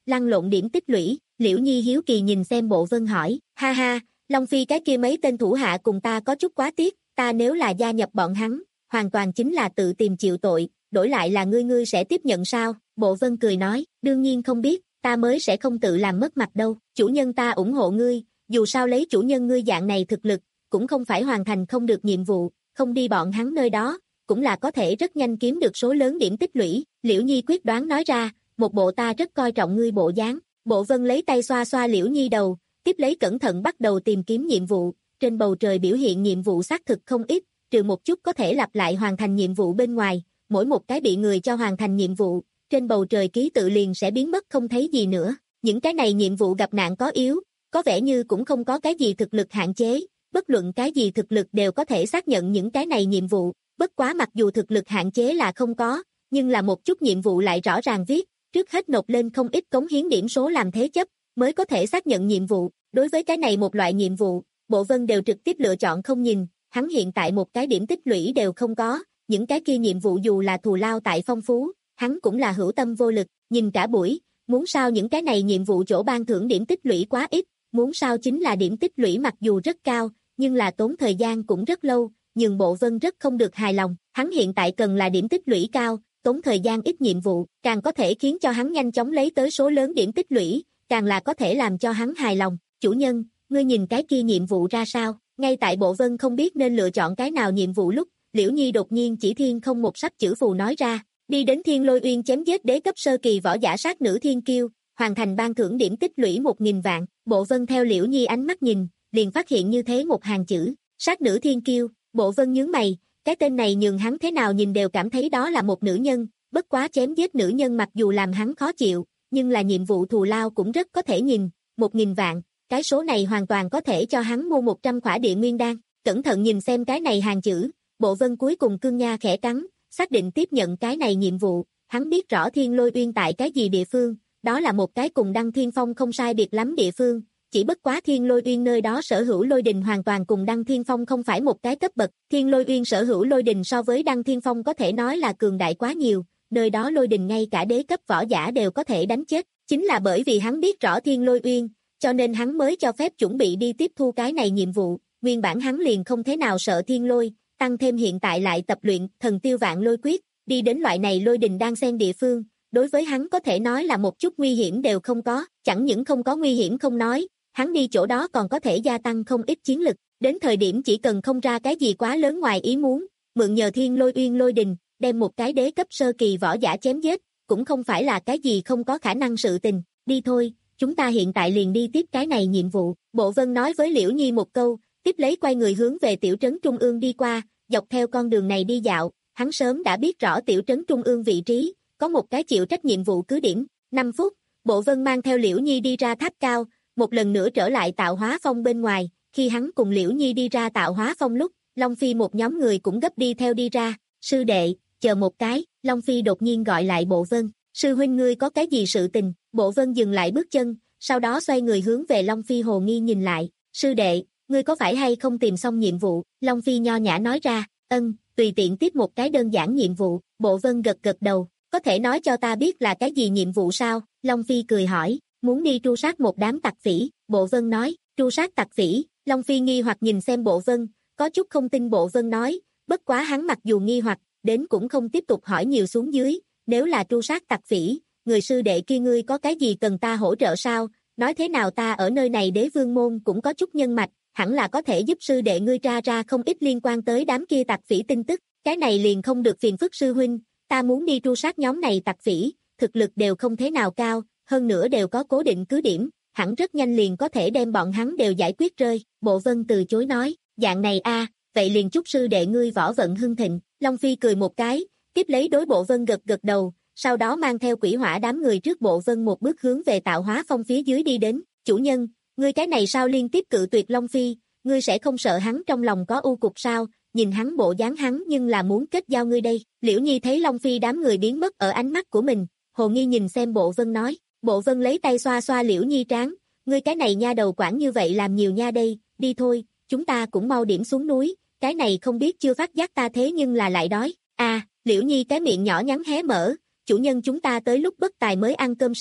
Speaker 2: lăn lộn điểm tích lũy, Liễu Nhi hiếu kỳ nhìn xem Bộ Vân hỏi, ha ha, Long Phi cái kia mấy tên thủ hạ cùng ta có chút quá tiếc, ta nếu là gia nhập bọn hắn, hoàn toàn chính là tự tìm chịu tội, đổi lại là ngươi ngươi sẽ tiếp nhận sao? Bộ Vân cười nói, đương nhiên không biết, ta mới sẽ không tự làm mất mặt đâu, chủ nhân ta ủng hộ ngươi, dù sao lấy chủ nhân ngươi dạng này thực lực, cũng không phải hoàn thành không được nhiệm vụ, không đi bọn hắn nơi đó, cũng là có thể rất nhanh kiếm được số lớn điểm tích lũy, Liễu Nhi quyết đoán nói ra, một bộ ta rất coi trọng ngươi bộ dáng. Bộ Vân lấy tay xoa xoa Liễu Nhi đầu, tiếp lấy cẩn thận bắt đầu tìm kiếm nhiệm vụ, trên bầu trời biểu hiện nhiệm vụ xác thực không ít, trừ một chút có thể lặp lại hoàn thành nhiệm vụ bên ngoài, mỗi một cái bị người cho hoàn thành nhiệm vụ, trên bầu trời ký tự liền sẽ biến mất không thấy gì nữa. Những cái này nhiệm vụ gặp nạn có yếu, có vẻ như cũng không có cái gì thực lực hạn chế, bất luận cái gì thực lực đều có thể xác nhận những cái này nhiệm vụ, bất quá mặc dù thực lực hạn chế là không có, nhưng là một chút nhiệm vụ lại rõ ràng viết, trước hết nộp lên không ít cống hiến điểm số làm thế chấp, mới có thể xác nhận nhiệm vụ. Đối với cái này một loại nhiệm vụ, Bộ Vân đều trực tiếp lựa chọn không nhìn, hắn hiện tại một cái điểm tích lũy đều không có, những cái kia nhiệm vụ dù là thù lao tại phong phú, hắn cũng là hữu tâm vô lực, nhìn cả buổi, muốn sao những cái này nhiệm vụ chỗ ban thưởng điểm tích lũy quá ít, muốn sao chính là điểm tích lũy mặc dù rất cao, nhưng là tốn thời gian cũng rất lâu, nhưng Bộ Vân rất không được hài lòng, hắn hiện tại cần là điểm tích lũy cao, tốn thời gian ít nhiệm vụ, càng có thể khiến cho hắn nhanh chóng lấy tới số lớn điểm tích lũy, càng là có thể làm cho hắn hài lòng. Chủ nhân, ngươi nhìn cái kia nhiệm vụ ra sao? Ngay tại Bộ Vân không biết nên lựa chọn cái nào nhiệm vụ lúc, Liễu Nhi đột nhiên chỉ thiên không một sắp chữ phù nói ra, đi đến Thiên Lôi Uyên chém giết đế cấp sơ kỳ võ giả sát nữ thiên kiêu, hoàn thành ban thưởng điểm tích lũy một nghìn vạn. Bộ Vân theo Liễu Nhi ánh mắt nhìn, liền phát hiện như thế một hàng chữ, sát nữ thiên kiêu. Bộ Vân nhướng mày, cái tên này nhường hắn thế nào nhìn đều cảm thấy đó là một nữ nhân, bất quá chém giết nữ nhân mặc dù làm hắn khó chịu, nhưng là nhiệm vụ thù lao cũng rất có thể nhìn, một nghìn vạn, cái số này hoàn toàn có thể cho hắn mua một trăm khỏa địa nguyên đan. Cẩn thận nhìn xem cái này hàng chữ, Bộ Vân cuối cùng cương nha khẽ cắn, xác định tiếp nhận cái này nhiệm vụ, hắn biết rõ Thiên Lôi Uyên tại cái gì địa phương, đó là một cái cùng Đăng Thiên Phong không sai biệt lắm địa phương, chỉ bất quá Thiên Lôi Uyên nơi đó sở hữu lôi đình hoàn toàn cùng Đăng Thiên Phong không phải một cái cấp bậc, Thiên Lôi Uyên sở hữu lôi đình so với Đăng Thiên Phong có thể nói là cường đại quá nhiều, nơi đó lôi đình ngay cả đế cấp võ giả đều có thể đánh chết, chính là bởi vì hắn biết rõ Thiên Lôi Uyên, cho nên hắn mới cho phép chuẩn bị đi tiếp thu cái này nhiệm vụ, nguyên bản hắn liền không thế nào sợ thiên lôi, tăng thêm hiện tại lại tập luyện thần tiêu vạn lôi quyết, đi đến loại này lôi đình đang xen địa phương, đối với hắn có thể nói là một chút nguy hiểm đều không có, chẳng những không có nguy hiểm không nói, hắn đi chỗ đó còn có thể gia tăng không ít chiến lực, đến thời điểm chỉ cần không ra cái gì quá lớn ngoài ý muốn, mượn nhờ Thiên Lôi Uyên lôi đình, đem một cái đế cấp sơ kỳ võ giả chém giết, cũng không phải là cái gì không có khả năng sự tình, đi thôi, chúng ta hiện tại liền đi tiếp cái này nhiệm vụ. Bộ Vân nói với Liễu Nhi một câu, tiếp lấy quay người hướng về tiểu trấn Trung ương đi qua, dọc theo con đường này đi dạo, hắn sớm đã biết rõ tiểu trấn Trung ương vị trí, có một cái chịu trách nhiệm vụ cứ điểm. năm phút, Bộ Vân mang theo Liễu Nhi đi ra tháp cao, một lần nữa trở lại Tạo Hóa Phong bên ngoài, khi hắn cùng Liễu Nhi đi ra Tạo Hóa Phong lúc, Long Phi một nhóm người cũng gấp đi theo đi ra, sư đệ, chờ một cái, Long Phi đột nhiên gọi lại Bộ Vân, sư huynh ngươi có cái gì sự tình? Bộ Vân dừng lại bước chân, sau đó xoay người hướng về Long Phi hồ nghi nhìn lại, sư đệ, ngươi có phải hay không tìm xong nhiệm vụ? Long Phi nho nhã nói ra, ân, tùy tiện tiếp một cái đơn giản nhiệm vụ. Bộ Vân gật gật đầu, có thể nói cho ta biết là cái gì nhiệm vụ sao? Long Phi cười hỏi, muốn đi tru sát một đám tặc phỉ. Bộ Vân nói, tru sát tặc phỉ. Long Phi nghi hoặc nhìn xem Bộ Vân, có chút không tin Bộ Vân nói, bất quá hắn mặc dù nghi hoặc, đến cũng không tiếp tục hỏi nhiều xuống dưới, nếu là tru sát tặc phỉ, người sư đệ kia ngươi có cái gì cần ta hỗ trợ sao? Nói thế nào ta ở nơi này Đế Vương môn cũng có chút nhân mạch, hẳn là có thể giúp sư đệ ngươi tra ra không ít liên quan tới đám kia tặc phỉ tin tức, cái này liền không được phiền phức sư huynh, ta muốn đi tru sát nhóm này tặc phỉ, thực lực đều không thế nào cao, hơn nữa đều có cố định cứ điểm, hẳn rất nhanh liền có thể đem bọn hắn đều giải quyết rơi. Bộ Vân từ chối nói, dạng này a, vậy liền chúc sư đệ ngươi võ vận hưng thịnh. Long Phi cười một cái, tiếp lấy đối Bộ Vân gật gật đầu, sau đó mang theo quỷ hỏa đám người trước Bộ Vân một bước hướng về Tạo Hóa Phong phía dưới đi đến. Chủ nhân, ngươi cái này sao liên tiếp cự tuyệt Long Phi, ngươi sẽ không sợ hắn trong lòng có u cục sao? Nhìn hắn bộ dáng hắn nhưng là muốn kết giao ngươi đây. Liễu Nhi thấy Long Phi đám người biến mất ở ánh mắt của mình, hồ nghi nhìn xem Bộ Vân nói. Bộ Vân lấy tay xoa xoa Liễu Nhi trán, ngươi cái này nha đầu quản như vậy làm nhiều nha đây, đi thôi, chúng ta cũng mau điểm xuống núi, cái này không biết chưa phát giác ta thế nhưng là lại đói. À, Liễu Nhi cái miệng nhỏ nhắn hé mở, chủ nhân chúng ta tới lúc bất tài mới ăn cơm sao?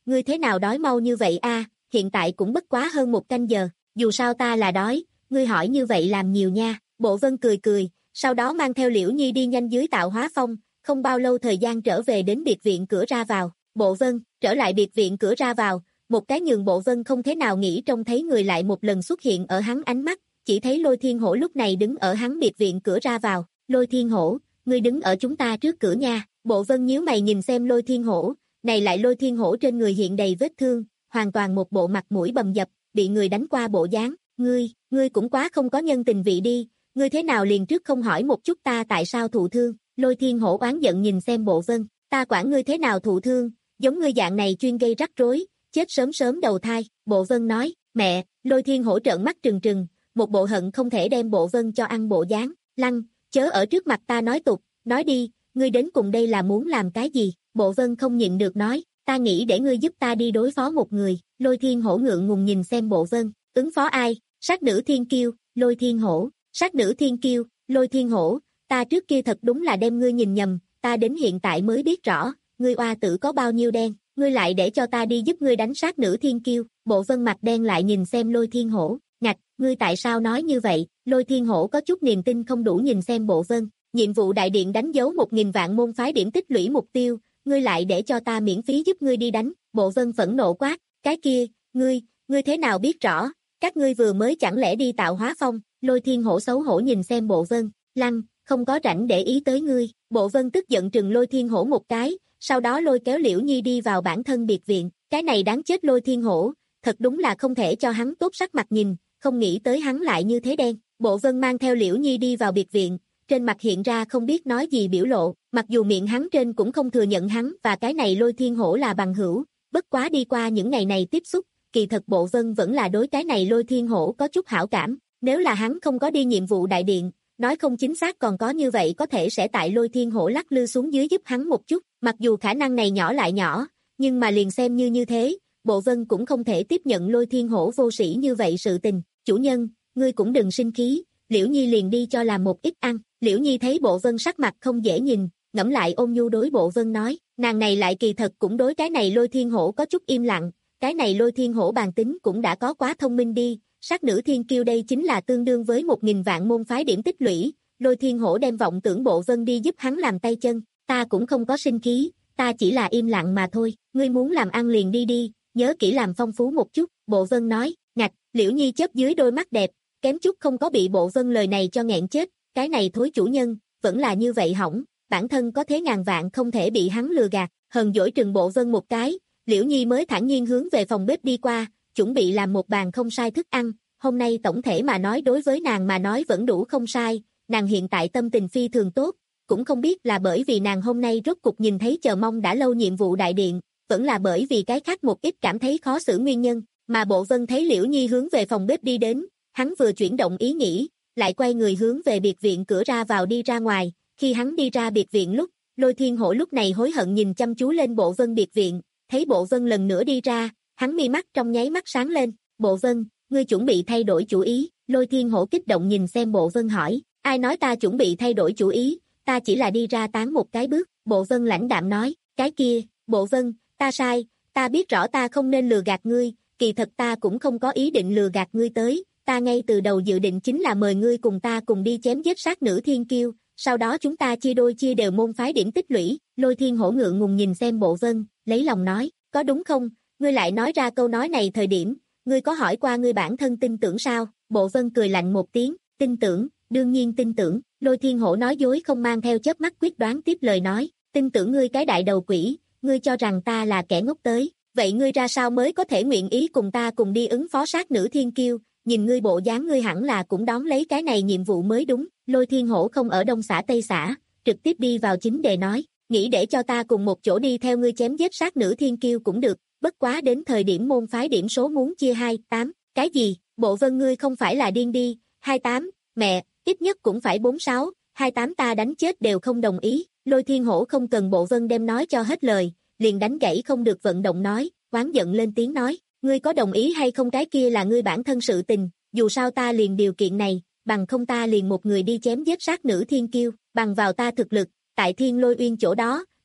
Speaker 2: ngươi thế nào đói mau như vậy a? Hiện tại cũng bất quá hơn một canh giờ, dù sao ta là đói, ngươi hỏi như vậy làm nhiều nha. Bộ Vân cười cười, sau đó mang theo Liễu Nhi đi nhanh dưới tạo hóa phong, không bao lâu thời gian trở về đến biệt viện cửa ra vào. Bộ Vân, trở lại biệt viện cửa ra vào, một cái nhường Bộ Vân không thế nào nghĩ trông thấy người lại một lần xuất hiện ở hắn ánh mắt, chỉ thấy Lôi Thiên Hổ lúc này đứng ở hắn biệt viện cửa ra vào. Lôi Thiên Hổ, ngươi đứng ở chúng ta trước cửa nha. Bộ Vân nhíu mày nhìn xem Lôi Thiên Hổ, này lại Lôi Thiên Hổ trên người hiện đầy vết thương, hoàn toàn một bộ mặt mũi bầm dập, bị người đánh qua bộ dáng. Ngươi, ngươi cũng quá không có nhân tình vị đi, ngươi thế nào liền trước không hỏi một chút ta tại sao thụ thương? Lôi Thiên Hổ oán giận nhìn xem Bộ Vân, ta quản ngươi thế nào thụ thương, giống ngươi dạng này chuyên gây rắc rối, chết sớm sớm đầu thai. Bộ Vân nói, mẹ. Lôi Thiên Hổ trợn mắt trừng trừng, một bộ hận không thể đem Bộ Vân cho ăn bộ dáng. Lăng, chớ ở trước mặt ta nói tục, nói đi, ngươi đến cùng đây là muốn làm cái gì? Bộ Vân không nhịn được nói, ta nghĩ để ngươi giúp ta đi đối phó một người. Lôi Thiên Hổ ngượng ngùng nhìn xem Bộ Vân, ứng phó ai? Sát nữ thiên kiêu. Lôi Thiên Hổ, sát nữ thiên kiêu. Lôi Thiên Hổ, ta trước kia thật đúng là đem ngươi nhìn nhầm, ta đến hiện tại mới biết rõ, ngươi oa tử có bao nhiêu đen, ngươi lại để cho ta đi giúp ngươi đánh sát nữ thiên kiêu. Bộ Vân mặt đen lại nhìn xem Lôi Thiên Hổ, ngạch, ngươi tại sao nói như vậy? Lôi Thiên Hổ có chút niềm tin không đủ nhìn xem Bộ Vân, nhiệm vụ đại điện đánh dấu một nghìn vạn môn phái điểm tích lũy mục tiêu, ngươi lại để cho ta miễn phí giúp ngươi đi đánh. Bộ Vân phẫn nộ quát, cái kia, ngươi, ngươi thế nào biết rõ, các ngươi vừa mới chẳng lẽ đi tạo hóa phong? Lôi Thiên Hổ xấu hổ nhìn xem Bộ Vân, Lăng, không có rảnh để ý tới ngươi. Bộ Vân tức giận trừng Lôi Thiên Hổ một cái, sau đó lôi kéo Liễu Nhi đi vào bản thân biệt viện, cái này đáng chết Lôi Thiên Hổ, thật đúng là không thể cho hắn tốt sắc mặt nhìn, không nghĩ tới hắn lại như thế đen. Bộ Vân mang theo Liễu Nhi đi vào biệt viện, trên mặt hiện ra không biết nói gì biểu lộ, mặc dù miệng hắn trên cũng không thừa nhận hắn và cái này Lôi Thiên Hổ là bằng hữu, bất quá đi qua những ngày này tiếp xúc, kỳ thật Bộ Vân vẫn là đối cái này Lôi Thiên Hổ có chút hảo cảm, nếu là hắn không có đi nhiệm vụ đại điện, nói không chính xác còn có như vậy có thể sẽ tại Lôi Thiên Hổ lắc lư xuống dưới giúp hắn một chút, mặc dù khả năng này nhỏ lại nhỏ, nhưng mà liền xem như như thế, Bộ Vân cũng không thể tiếp nhận Lôi Thiên Hổ vô sĩ như vậy sự tình. Chủ nhân, ngươi cũng đừng sinh khí, Liễu Nhi liền đi cho làm một ít ăn. Liễu Nhi thấy Bộ Vân sắc mặt không dễ nhìn, ngẫm lại ôn nhu đối Bộ Vân nói, nàng này lại kỳ thật cũng đối cái này Lôi Thiên Hổ có chút im lặng, cái này Lôi Thiên Hổ bản tính cũng đã có quá thông minh đi, sát nữ thiên kiêu đây chính là tương đương với một nghìn vạn môn phái điểm tích lũy, Lôi Thiên Hổ đem vọng tưởng Bộ Vân đi giúp hắn làm tay chân, ta cũng không có sinh khí, ta chỉ là im lặng mà thôi, ngươi muốn làm ăn liền đi đi, nhớ kỹ làm phong phú một chút. Bộ Vân nói, ngạch. Liễu Nhi chớp dưới đôi mắt đẹp, kém chút không có bị Bộ Vân lời này cho nghẹn chết, cái này thối chủ nhân, vẫn là như vậy hỏng, bản thân có thế ngàn vạn không thể bị hắn lừa gạt. Hờn dỗi trừng Bộ Vân một cái, Liễu Nhi mới thản nhiên hướng về phòng bếp đi qua, chuẩn bị làm một bàn không sai thức ăn, hôm nay tổng thể mà nói đối với nàng mà nói vẫn đủ không sai, nàng hiện tại tâm tình phi thường tốt, cũng không biết là bởi vì nàng hôm nay rốt cục nhìn thấy chờ mong đã lâu nhiệm vụ đại điện, vẫn là bởi vì cái khác một ít cảm thấy khó xử nguyên nhân, mà Bộ Vân thấy Liễu Nhi hướng về phòng bếp đi đến, hắn vừa chuyển động ý nghĩ, lại quay người hướng về biệt viện cửa ra vào đi ra ngoài, khi hắn đi ra biệt viện lúc, Lôi Thiên Hổ lúc này hối hận nhìn chăm chú lên Bộ Vân biệt viện, thấy Bộ Vân lần nữa đi ra, hắn mi mắt trong nháy mắt sáng lên, Bộ Vân, ngươi chuẩn bị thay đổi chủ ý? Lôi Thiên Hổ kích động nhìn xem Bộ Vân hỏi, ai nói ta chuẩn bị thay đổi chủ ý, ta chỉ là đi ra tán một cái bước. Bộ Vân lãnh đạm nói, cái kia, Bộ Vân, ta sai, ta biết rõ ta không nên lừa gạt ngươi, kỳ thật ta cũng không có ý định lừa gạt ngươi tới, ta ngay từ đầu dự định chính là mời ngươi cùng ta cùng đi chém giết sát nữ thiên kiêu, sau đó chúng ta chia đôi chia đều môn phái điểm tích lũy. Lôi Thiên Hổ ngượng ngùng nhìn xem Bộ Vân, lấy lòng nói, có đúng không? Ngươi lại nói ra câu nói này thời điểm, ngươi có hỏi qua ngươi bản thân tin tưởng sao? Bộ Vân cười lạnh một tiếng, tin tưởng, đương nhiên tin tưởng. Lôi Thiên Hổ nói dối không mang theo chớp mắt quyết đoán tiếp lời nói, tin tưởng ngươi cái đại đầu quỷ, ngươi cho rằng ta là kẻ ngốc tới, vậy ngươi ra sao mới có thể nguyện ý cùng ta cùng đi ứng phó sát nữ thiên kiêu, nhìn ngươi bộ dáng ngươi hẳn là cũng đón lấy cái này nhiệm vụ mới đúng. Lôi Thiên Hổ không ở đông xã tây xã, trực tiếp đi vào chính đề nói, nghĩ để cho ta cùng một chỗ đi theo ngươi chém giết sát nữ thiên kiêu cũng được, bất quá đến thời điểm môn phái điểm số muốn chia hai tám, cái gì? Bộ Vân ngươi không phải là điên đi, hai tám, mẹ, ít nhất cũng phải bốn sáu, hai tám ta đánh chết đều không đồng ý. Lôi Thiên Hổ không cần Bộ Vân đem nói cho hết lời, liền đánh gãy không được vận động nói, oán giận lên tiếng nói, ngươi có đồng ý hay không cái kia là ngươi bản thân sự tình, dù sao ta liền điều kiện này, bằng không ta liền một người đi chém giết sát nữ thiên kiêu, bằng vào ta thực lực, tại Thiên Lôi Uyên chỗ đó,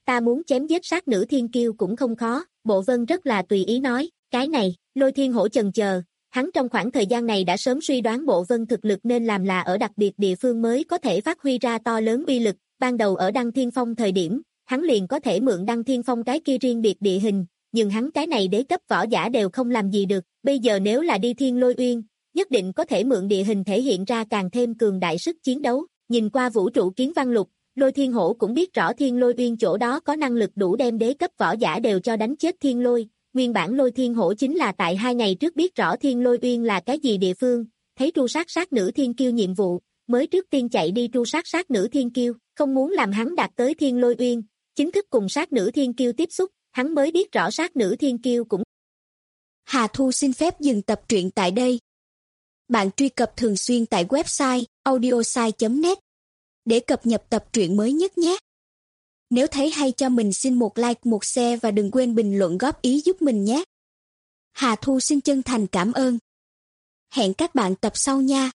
Speaker 2: ta muốn chém giết sát nữ thiên kiêu cũng không khó, Bộ Vân rất là tùy ý nói, cái này, Lôi Thiên Hổ chần chờ, hắn trong khoảng thời gian này đã sớm suy đoán Bộ Vân thực lực nên làm là ở đặc biệt địa phương mới có thể phát huy ra to lớn uy lực, ban đầu ở Đăng Thiên Phong thời điểm, hắn liền có thể mượn Đăng Thiên Phong cái kia riêng biệt địa hình, nhưng hắn cái này đế cấp võ giả đều không làm gì được, bây giờ nếu là đi Thiên Lôi Uyên, nhất định có thể mượn địa hình thể hiện ra càng thêm cường đại sức chiến đấu, nhìn qua vũ trụ kiến văn lục, Lôi Thiên Hổ cũng biết rõ Thiên Lôi Uyên chỗ đó có năng lực đủ đem đế cấp võ giả đều cho đánh chết Thiên Lôi, nguyên bản Lôi Thiên Hổ chính là tại hai ngày trước biết rõ Thiên Lôi Uyên là cái gì địa phương, thấy tru sát sát nữ thiên kiêu nhiệm vụ, mới trước tiên chạy đi tru sát sát nữ thiên kiêu, không muốn làm hắn đạt tới Thiên Lôi Uyên, chính thức cùng sát nữ thiên kiêu tiếp xúc, hắn mới biết rõ sát nữ thiên kiêu cũng.
Speaker 3: Hà Thu xin phép dừng tập truyện tại đây. Bạn truy cập thường xuyên tại website audiosai chấm net để cập nhật tập truyện mới nhất nhé. Nếu thấy hay cho mình xin một like, một share và đừng quên bình luận góp ý giúp mình nhé. Hà Thu xin chân thành cảm ơn. Hẹn các bạn tập sau nha.